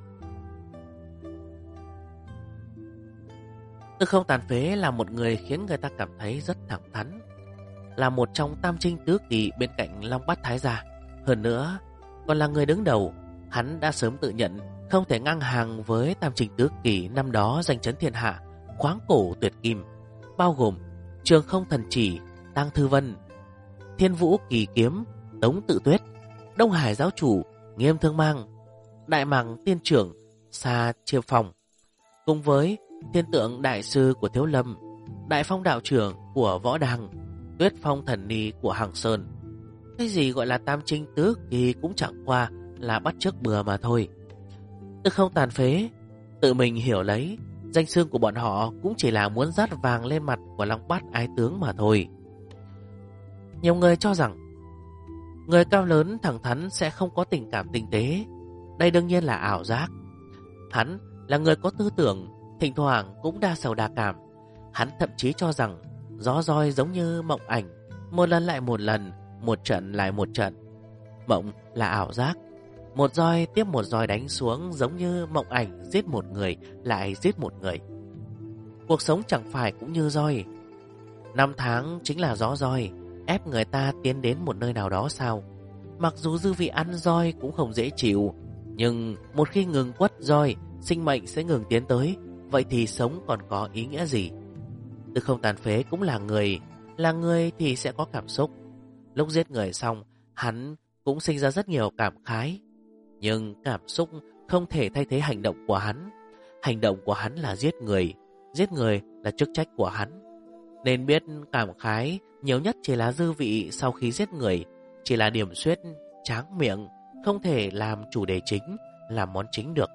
A: Tư Không tàn phế là một người khiến người ta cảm thấy rất thẳng thắn, là một trong tam trinh tứ kỳ bên cạnh Long Bát Thái Gia. Hơn nữa, còn là người đứng đầu. Hắn đã sớm tự nhận không thể ngang hàng với tam trinh tứ kỳ năm đó giành chấn thiên hạ, khoáng cổ tuyệt kim, bao gồm Trường Không Thần Chỉ, Tăng Thư Vân, Thiên Vũ Kỳ Kiếm, Tống Tự Tuyết, Đông Hải Giáo Chủ, Nghiêm Thương Mang, Đại Màng Tiên Trưởng, Sa Chiêu Phong, cùng với Thiên Tượng Đại Sư của Thiếu Lâm, Đại Phong Đạo Trưởng của Võ Đăng, Tuyết Phong Thần Ni của Hằng Sơn. Cái gì gọi là tam trinh tứ kỳ cũng chẳng qua là bắt chước bừa mà thôi. Tư Không tàn phế tự mình hiểu lấy, Danh xưng của bọn họ cũng chỉ là muốn dát vàng lên mặt của Long Bát ái tướng mà thôi. Nhiều người cho rằng người cao lớn thẳng thắn sẽ không có tình cảm tinh tế. Đây đương nhiên là ảo giác. Hắn là người có tư tưởng, thỉnh thoảng cũng đa sầu đa cảm. Hắn thậm chí cho rằng gió roi giống như mộng ảnh, một lần lại một lần, một trận lại một trận. Mộng là ảo giác. Một roi tiếp một roi đánh xuống, giống như mộng ảnh, giết một người lại giết một người. Cuộc sống chẳng phải cũng như roi. Năm tháng chính là gió roi, ép người ta tiến đến một nơi nào đó sao? Mặc dù dư vị ăn roi cũng không dễ chịu, nhưng một khi ngừng quất roi, sinh mệnh sẽ ngừng tiến tới. Vậy thì sống còn có ý nghĩa gì? Tư Không Tàn Phế cũng là người thì sẽ có cảm xúc. Lúc giết người xong, hắn cũng sinh ra rất nhiều cảm khái. Nhưng cảm xúc không thể thay thế hành động của hắn. Hành động của hắn là giết người là chức trách của hắn. Nên biết cảm khái nhiều nhất chỉ là dư vị sau khi giết người, chỉ là điểm xuyết tráng miệng, không thể làm chủ đề chính, làm món chính được.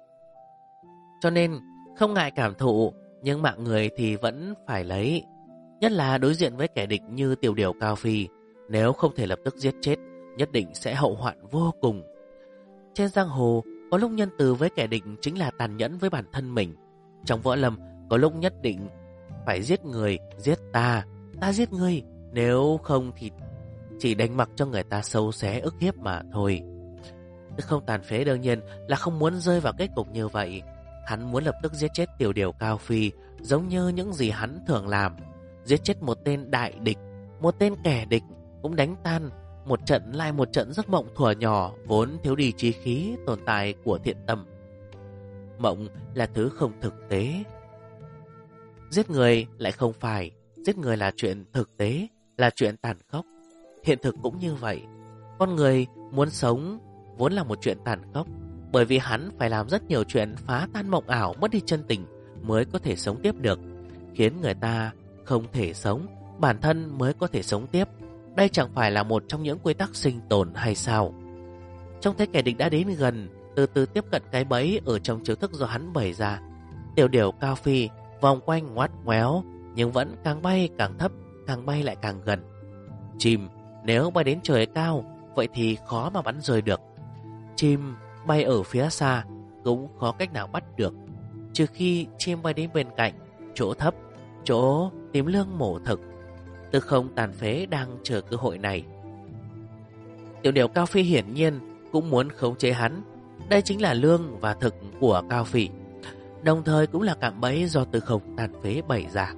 A: Cho nên không ngại cảm thụ, nhưng mạng người thì vẫn phải lấy. Nhất là đối diện với kẻ địch như Tiểu Điểu Cao Phi, nếu không thể lập tức giết chết, nhất định sẽ hậu hoạn vô cùng. Trên giang hồ, có lúc nhân từ với kẻ địch chính là tàn nhẫn với bản thân mình. Trong võ lâm, có lúc nhất định phải giết người, giết ta giết ngươi, nếu không thì chỉ đánh mặc cho người ta sâu xé ức hiếp mà thôi. Tư Không Tàn Phế đương nhiên là không muốn rơi vào kết cục như vậy. Hắn muốn lập tức giết chết Tiểu Điểu Cao Phi, giống như những gì hắn thường làm. Giết chết một tên đại địch, một tên kẻ địch, cũng đánh tan một trận lại một trận giấc mộng thuở nhỏ vốn thiếu đi chí khí tồn tại của thiện tâm. Mộng là thứ không thực tế. Giết người lại không phải. Giết người là chuyện thực tế, là chuyện tàn khốc. Hiện thực cũng như vậy. Con người muốn sống vốn là một chuyện tàn khốc, bởi vì hắn phải làm rất nhiều chuyện phá tan mộng ảo, mất đi chân tình mới có thể sống tiếp được, khiến người ta không thể sống, bản thân mới có thể sống tiếp. Đây chẳng phải là một trong những quy tắc sinh tồn hay sao? Trông thấy kẻ địch đã đến gần, từ từ tiếp cận cái bẫy ở trong chiêu thức do hắn bày ra. Tiểu Điểu Cao Phi vòng quanh ngoắt ngoéo, nhưng vẫn càng bay càng thấp, càng bay lại càng gần. Chim nếu bay đến trời cao, vậy thì khó mà bắn rơi được. Chim bay ở phía xa cũng khó cách nào bắt được, trừ khi chim bay đến bên cạnh, chỗ thấp, chỗ tìm lương mổ thực. Tư Không Tàn Phế đang chờ cơ hội này. Tiểu Điểu Cao Phi hiển nhiên cũng muốn khống chế hắn. Đây chính là lương và thực của Cao Phi, đồng thời cũng là cạm bẫy do Tư Không Tàn Phế bày ra.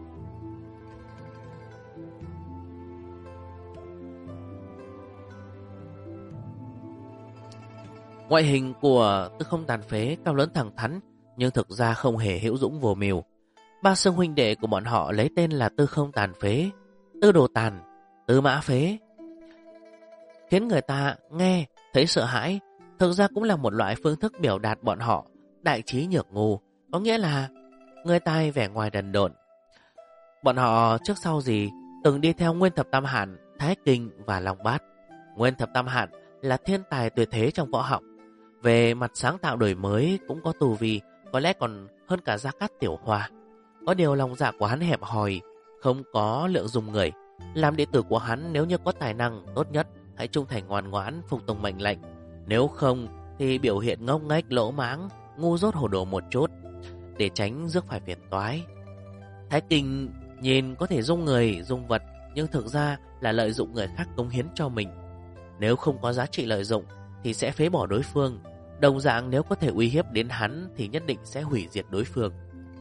A: Ngoại hình của Tư Không Tàn Phế cao lớn thẳng thắn, nhưng thực ra không hề hữu dũng vô mưu. Ba xưng huynh đệ của bọn họ lấy tên là Tư Không Tàn Phế, Tư Đồ Tàn, Tư Mã Phế, khiến người ta nghe thấy sợ hãi. Thực ra cũng là một loại phương thức biểu đạt bọn họ đại trí nhược ngu, có nghĩa là người tài vẻ ngoài đần độn. Bọn họ trước sau gì từng đi theo Nguyên Thập Tam Hạn, Thái Kinh và Long Bát. Nguyên Thập Tam Hạn là thiên tài tuyệt thế trong võ học, về mặt sáng tạo đổi mới cũng có tu vi, có lẽ còn hơn cả Gia Cát Tiểu Hoa. Có điều lòng dạ của hắn hẹp hòi, không có lượng dùng người. Làm đệ tử của hắn, nếu như có tài năng, tốt nhất hãy trung thành ngoan ngoãn, phục tùng mệnh lệnh. Nếu không thì biểu hiện ngốc nghếch, lỗ mãng, ngu dốt hồ đồ một chút, để tránh rước phải phiền toái. Thái Kinh nhìn có thể dung người, dung vật, nhưng thực ra là lợi dụng người khác cống hiến cho mình. Nếu không có giá trị lợi dụng thì sẽ phế bỏ đối phương. Đồng dạng nếu có thể uy hiếp đến hắn thì nhất định sẽ hủy diệt đối phương.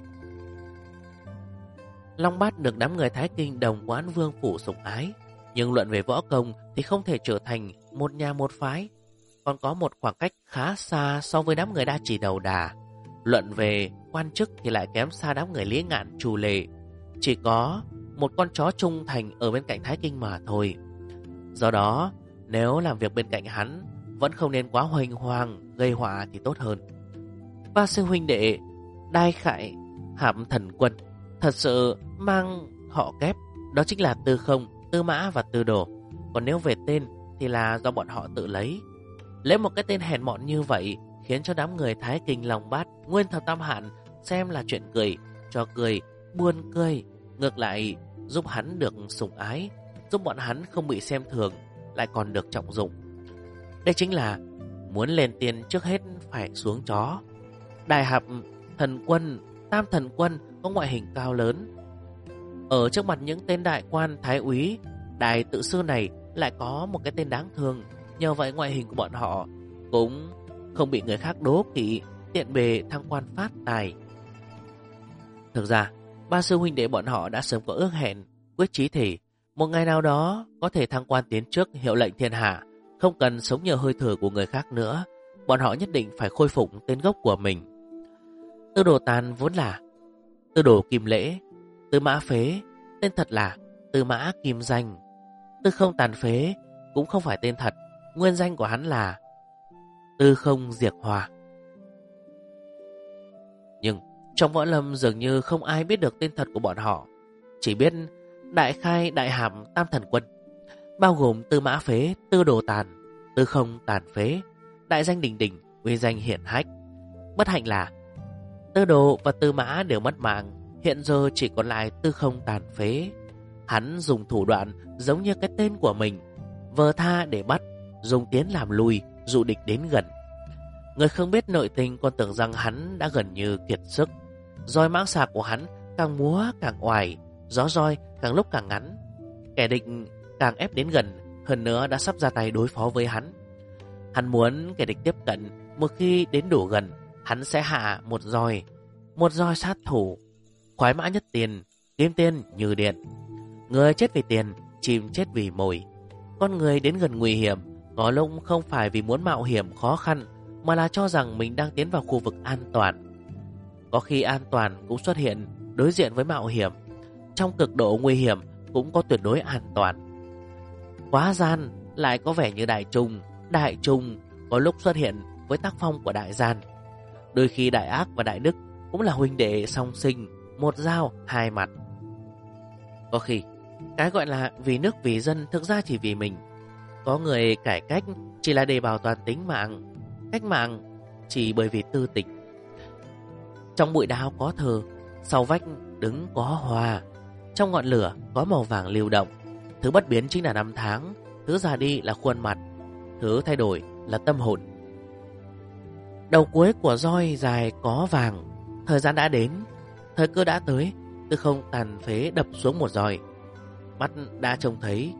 A: Long Bát được đám người Thái Kinh Đồng Quán Vương phủ sủng ái, nhưng luận về võ công thì không thể trở thành một nhà một phái, còn có một khoảng cách khá xa so với đám người Đa Chỉ Đầu Đà. Luận về quan chức thì lại kém xa đám người Lý Ngạn, Trù Lệ, chỉ có một con chó trung thành ở bên cạnh Thái Kinh mà thôi. Do đó, nếu làm việc bên cạnh hắn, vẫn không nên quá hoành hoang, gây họa thì tốt hơn. Ba sư huynh đệ Đai Khải, Hạp Thần Quân thật sự mang họ kép, đó chính là Tư Không, Tư Mã và Tư Đồ. Còn nếu về tên thì là do bọn họ tự lấy. Lấy một cái tên hèn mọn như vậy khiến cho đám người Thái Kinh, Long Bát, Nguyên Thập Tam Hạn xem là chuyện cười, cho cười, buồn cười, ngược lại giúp hắn được sủng ái, giúp bọn hắn không bị xem thường, lại còn được trọng dụng. Đây chính là muốn lên tiền trước hết phải xuống chó. Đại Hạp Thần Quân, Tam Thần Quân có ngoại hình cao lớn. Ở trước mặt những tên đại quan thái úy, đại tự sư này lại có một cái tên đáng thương. Nhờ vậy ngoại hình của bọn họ cũng không bị người khác đố kỵ, tiện bề thăng quan phát tài. Thực ra, ba sư huynh đệ bọn họ đã sớm có ước hẹn, quyết chí thể một ngày nào đó có thể thăng quan tiến trước hiệu lệnh thiên hạ, không cần sống nhờ hơi thở của người khác nữa. Bọn họ nhất định phải khôi phục tên gốc của mình. Tư Đồ Tàn vốn là Tư Đồ Kim Lễ, Tư Mã Phế, tên thật là Tư Mã Kim Danh. Tư Không Tàn Phế cũng không phải tên thật, nguyên danh của hắn là Tư Không Diệt Hòa. Nhưng trong võ lâm dường như không ai biết được tên thật của bọn họ, chỉ biết Đại Khai Đại Hạp Tam Thần Quân, bao gồm Tư Mã Phế, Tư Đồ Tàn, Tư Không Tàn Phế, đại danh đình đình, uy danh hiển hách. Bất hạnh là Tư Đồ và Tư Mã đều mất mạng, hiện giờ chỉ còn lại Tư Không Tàn Phế. Hắn dùng thủ đoạn giống như cái tên của mình, vờ tha để bắt, dùng tiến làm lui, dụ địch đến gần. Người không biết nội tình còn tưởng rằng hắn đã gần như kiệt sức. Roi mãng xà của hắn càng múa càng oải, gió roi càng lúc càng ngắn. Kẻ địch càng ép đến gần, hơn nữa đã sắp ra tay đối phó với hắn. Hắn muốn kẻ địch tiếp cận, một khi đến đủ gần, hắn sẽ hạ một roi sát thủ. Khoái mã nhất tiền, kim tiền như điện. Người chết vì tiền, chim chết vì mồi. Con người đến gần nguy hiểm, có lúc không phải vì muốn mạo hiểm khó khăn, mà là cho rằng mình đang tiến vào khu vực an toàn. Có khi an toàn cũng xuất hiện đối diện với mạo hiểm. Trong cực độ nguy hiểm cũng có tuyệt đối an toàn. Quá gian lại có vẻ như đại trung. Đại trung có lúc xuất hiện với tác phong của đại gian. Đôi khi đại ác và đại đức cũng là huynh đệ song sinh, một dao hai mặt. Có khi cái gọi là vì nước vì dân thực ra chỉ vì mình. Có người cải cách chỉ là để bảo toàn tính mạng, cách mạng chỉ bởi vì tư tình. Trong bụi đao có thờ, sau vách đứng có hoa, trong ngọn lửa có màu vàng lưu động. Thứ bất biến chính là năm tháng, thứ già đi là khuôn mặt, thứ thay đổi là tâm hồn. Đầu cuối của roi dài có vàng, thời gian đã đến, thời cơ đã tới. Tư Không Tàn Phế đập xuống một roi, mắt đã trông thấy.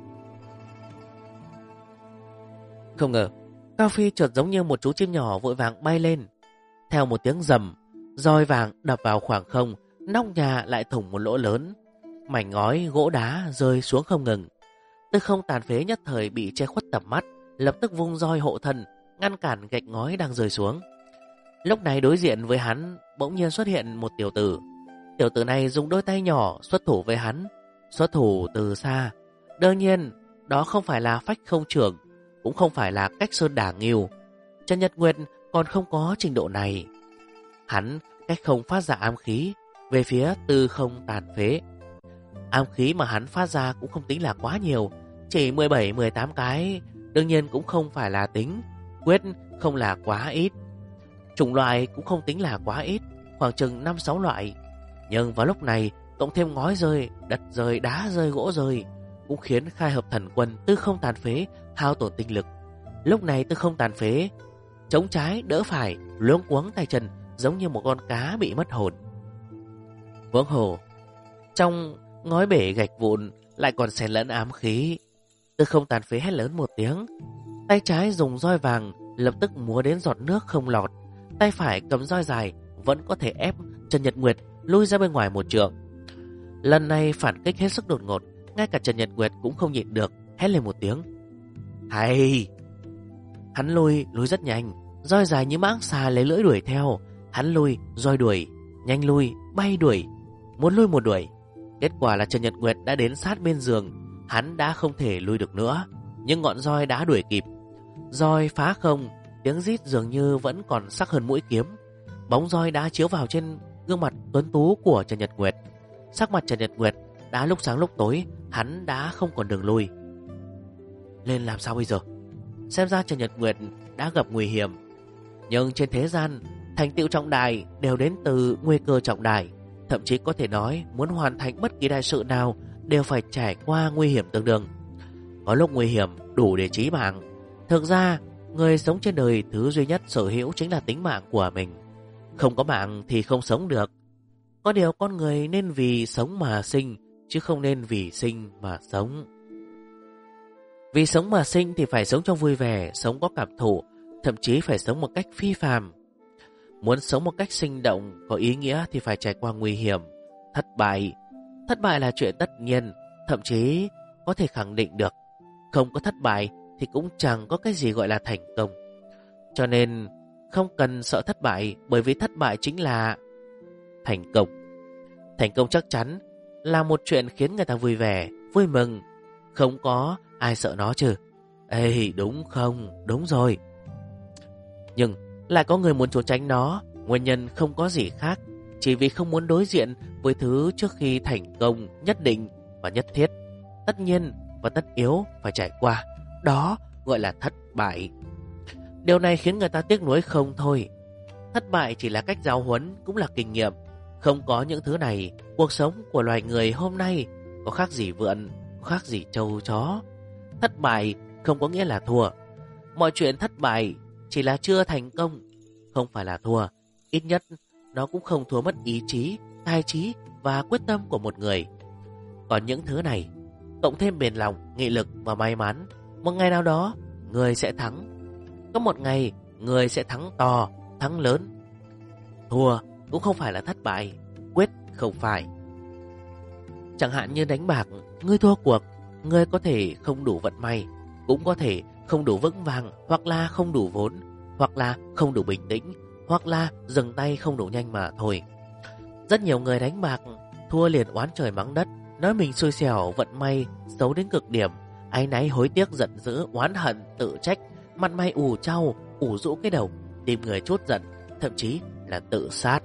A: Không ngờ Cao Phi chợt giống như một chú chim nhỏ vội vàng bay lên. Theo một tiếng rầm, roi vàng đập vào khoảng không, nóc nhà lại thủng một lỗ lớn. Mảnh ngói gỗ đá rơi xuống không ngừng. Tư Không Tàn Phế nhất thời bị che khuất tầm mắt, lập tức vung roi hộ thân, ngăn cản gạch ngói đang rơi xuống. Lúc này đối diện với hắn bỗng nhiên xuất hiện một tiểu tử. Tiểu tử này dùng đôi tay nhỏ xuất thủ với hắn, xuất thủ từ xa. Đương nhiên đó không phải là phách không trưởng, cũng không phải là cách sơn đả nghiêu. Trần Nhật Nguyệt còn không có trình độ này. Hắn cách không phát ra ám khí về phía Tư Không Tàn Phế. Ám khí mà hắn phát ra cũng không tính là quá nhiều, chỉ 17-18 cái. Đương nhiên cũng không phải là tính, quyết không là quá ít. Chủng loại cũng không tính là quá ít, khoảng chừng 5-6 loại. Nhưng vào lúc này cộng thêm ngói rơi, đất rơi, đá rơi, gỗ rơi, cũng khiến khai hợp thần quân Tư Không Tàn Phế hao tổn tinh lực. Lúc này Tư Không Tàn Phế chống trái đỡ phải, luống cuống tay chân, giống như một con cá bị mất hồn. Huống hồ trong ngói bể gạch vụn lại còn xen lẫn ám khí. Tư Không Tàn Phế hét lớn một tiếng, tay trái dùng roi vàng lập tức múa đến giọt nước không lọt, tay phải cầm roi dài vẫn có thể ép Trần Nhật Nguyệt lui ra bên ngoài một trượng. Lần này phản kích hết sức đột ngột, ngay cả Trần Nhật Nguyệt cũng không nhịn được, hét lên một tiếng hay. Hắn lui rất nhanh, roi dài như mãng xà lấy lưỡi đuổi theo. Hắn lui, roi đuổi, nhanh lui, bay đuổi, muốn lui một đuổi. Kết quả là Trần Nhật Nguyệt đã đến sát bên giường, hắn đã không thể lui được nữa, nhưng ngọn roi đã đuổi kịp. Roi phá không, tiếng rít dường như vẫn còn sắc hơn mũi kiếm. Bóng roi đã chiếu vào trên gương mặt tuấn tú của Trần Nhật Nguyệt. Sắc mặt Trần Nhật Nguyệt đã lúc sáng lúc tối, hắn đã không còn đường lui. Lên làm sao bây giờ? Xem ra Trần Nhật Nguyệt đã gặp nguy hiểm. Nhưng trên thế gian Thành tựu trọng đại đều đến từ nguy cơ trọng đại. Thậm chí có thể nói muốn hoàn thành bất kỳ đại sự nào đều phải trải qua nguy hiểm tương đương. Có lúc nguy hiểm đủ để chí mạng. Thực ra, người sống trên đời thứ duy nhất sở hữu chính là tính mạng của mình. Không có mạng thì không sống được. Có điều con người nên vì sống mà sinh, chứ không nên vì sinh mà sống. Vì sống mà sinh thì phải sống cho vui vẻ, sống có cảm thụ, thậm chí phải sống một cách phi phàm. Muốn sống một cách sinh động, có ý nghĩa thì phải trải qua nguy hiểm, thất bại. Thất bại là chuyện tất nhiên, thậm chí có thể khẳng định được. Không có thất bại thì cũng chẳng có cái gì gọi là thành công. Cho nên không cần sợ thất bại, bởi vì thất bại chính là thành công. Thành công chắc chắn là một chuyện khiến người ta vui vẻ, vui mừng. Không có ai sợ nó chứ. Ê, đúng không? Đúng rồi. Nhưng lại có người muốn trốn tránh nó. Nguyên nhân không có gì khác, chỉ vì không muốn đối diện với thứ trước khi thành công nhất định và nhất thiết, tất nhiên và tất yếu phải trải qua. Đó gọi là thất bại. Điều này khiến người ta tiếc nuối không thôi. Thất bại chỉ là cách giáo huấn, cũng là kinh nghiệm. Không có những thứ này, cuộc sống của loài người hôm nay có khác gì vượn, có khác gì trâu chó. Thất bại không có nghĩa là thua. Mọi chuyện thất bại chỉ là chưa thành công, không phải là thua. Ít nhất nó cũng không thua mất ý chí, tài trí và quyết tâm của một người. Còn những thứ này, cộng thêm bền lòng, nghị lực và may mắn, một ngày nào đó người sẽ thắng. Có một ngày người sẽ thắng to, thắng lớn. Thua cũng không phải là thất bại, quyết không phải. Chẳng hạn như đánh bạc, ngươi thua cuộc, ngươi có thể không đủ vận may, cũng có thể không đủ vững vàng, hoặc là không đủ vốn, hoặc là không đủ bình tĩnh, hoặc là dừng tay không đủ nhanh mà thôi. Rất nhiều người đánh bạc thua liền oán trời mắng đất, nói mình xui xẻo, vận may xấu đến cực điểm, áy náy hối tiếc giận dữ, oán hận, tự trách, mặt mày ủ trao, ủ rũ cái đầu, tìm người trút giận, thậm chí là tự sát.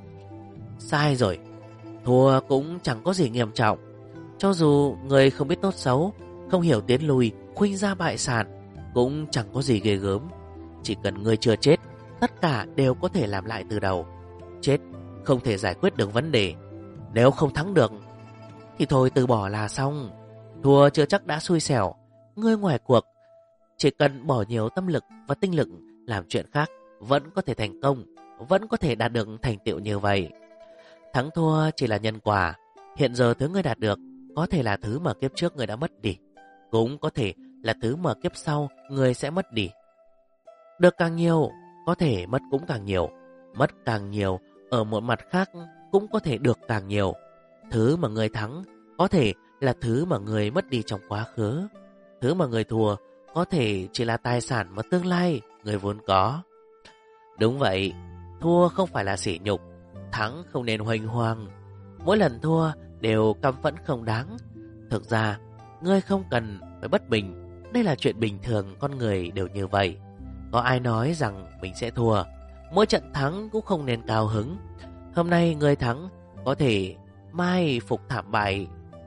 A: Sai rồi, thua cũng chẳng có gì nghiêm trọng. Cho dù người không biết tốt xấu, không hiểu tiến lùi, khuynh ra bại sản, cũng chẳng có gì ghê gớm. Chỉ cần người chưa chết, tất cả đều có thể làm lại từ đầu. Chết không thể giải quyết được vấn đề. Nếu không thắng được thì thôi từ bỏ là xong. Thua chưa chắc đã xui xẻo. Người ngoài cuộc chỉ cần bỏ nhiều tâm lực và tinh lực làm chuyện khác, vẫn có thể thành công, vẫn có thể đạt được thành tựu như vậy. Thắng thua chỉ là nhân quả. Hiện giờ thứ người đạt được có thể là thứ mà kiếp trước người đã mất đi, cũng có thể là thứ mà kiếp sau người sẽ mất đi. Được càng nhiều, có thể mất cũng càng nhiều. Mất càng nhiều, ở một mặt khác cũng có thể được càng nhiều. Thứ mà người thắng có thể là thứ mà người mất đi trong quá khứ. Thứ mà người thua có thể chỉ là tài sản mà tương lai người vốn có. Đúng vậy, thua không phải là sỉ nhục, thắng không nên huênh hoang. Mỗi lần thua đều căm phẫn không đáng. Thực ra, ngươi không cần phải bất bình. Đây là chuyện bình thường, con người đều như vậy. Có ai nói rằng mình sẽ thua. Mỗi trận thắng cũng không nên cao hứng. Hôm nay người thắng, có thể mai phục thảm bại,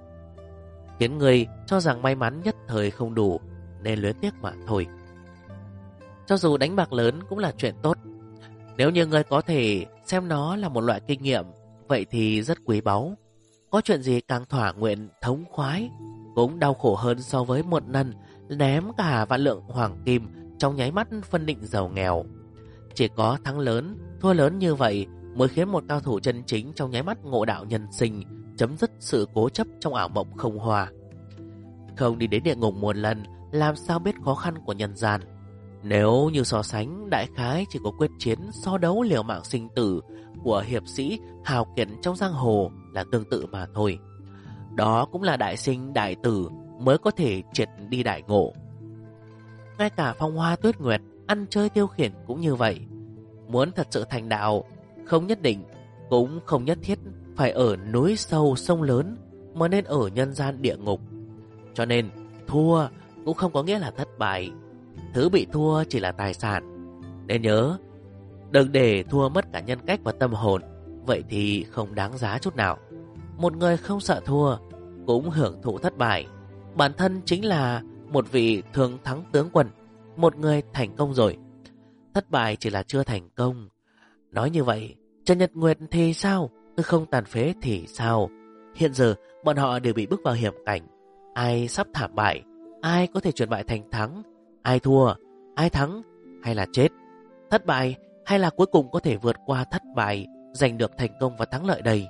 A: khiến người cho rằng may mắn nhất thời không đủ, nên luyến tiếc mà thôi. Cho dù đánh bạc lớn cũng là chuyện tốt. Nếu như người có thể xem nó là một loại kinh nghiệm, vậy thì rất quý báu. Có chuyện gì càng thỏa nguyện, thống khoái, cũng đau khổ hơn so với một lần ném cả vạn lượng hoàng kim trong nháy mắt phân định giàu nghèo. Chỉ có thắng lớn, thua lớn như vậy mới khiến một cao thủ chân chính trong nháy mắt ngộ đạo nhân sinh, chấm dứt sự cố chấp trong ảo mộng không hòa. Không đi đến địa ngục một lần, làm sao biết khó khăn của nhân gian. Nếu như so sánh, đại khái chỉ có quyết chiến so đấu liều mạng sinh tử của hiệp sĩ hào kiệt trong giang hồ là tương tự mà thôi. Đó cũng là đại sinh đại tử mới có thể triệt đi đại ngộ. Ngay cả phong hoa tuyết nguyệt, ăn chơi tiêu khiển cũng như vậy. Muốn thật sự thành đạo, không nhất định, cũng không nhất thiết phải ở núi sâu sông lớn, mà nên ở nhân gian địa ngục. Cho nên thua cũng không có nghĩa là thất bại. Thứ bị thua chỉ là tài sản. Nên nhớ, đừng để thua mất cả nhân cách và tâm hồn. Vậy thì không đáng giá chút nào. Một người không sợ thua cũng hưởng thụ thất bại. Bản thân chính là một vị thường thắng tướng quân, một người thành công rồi. Thất bại chỉ là chưa thành công. Nói như vậy, Trần Nhật Nguyệt thì sao? Tư Không Tàn Phế thì sao? Hiện giờ bọn họ đều bị bước vào hiểm cảnh. Ai sắp thảm bại? Ai có thể chuyển bại thành thắng? Ai thua? Ai thắng? Hay là chết? Thất bại hay là cuối cùng có thể vượt qua thất bại, giành được thành công và thắng lợi đây?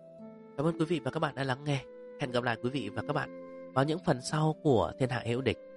A: Cảm ơn quý vị và các bạn đã lắng nghe. Hẹn gặp lại quý vị và các bạn vào những phần sau của Thiên Hạ Hữu Địch.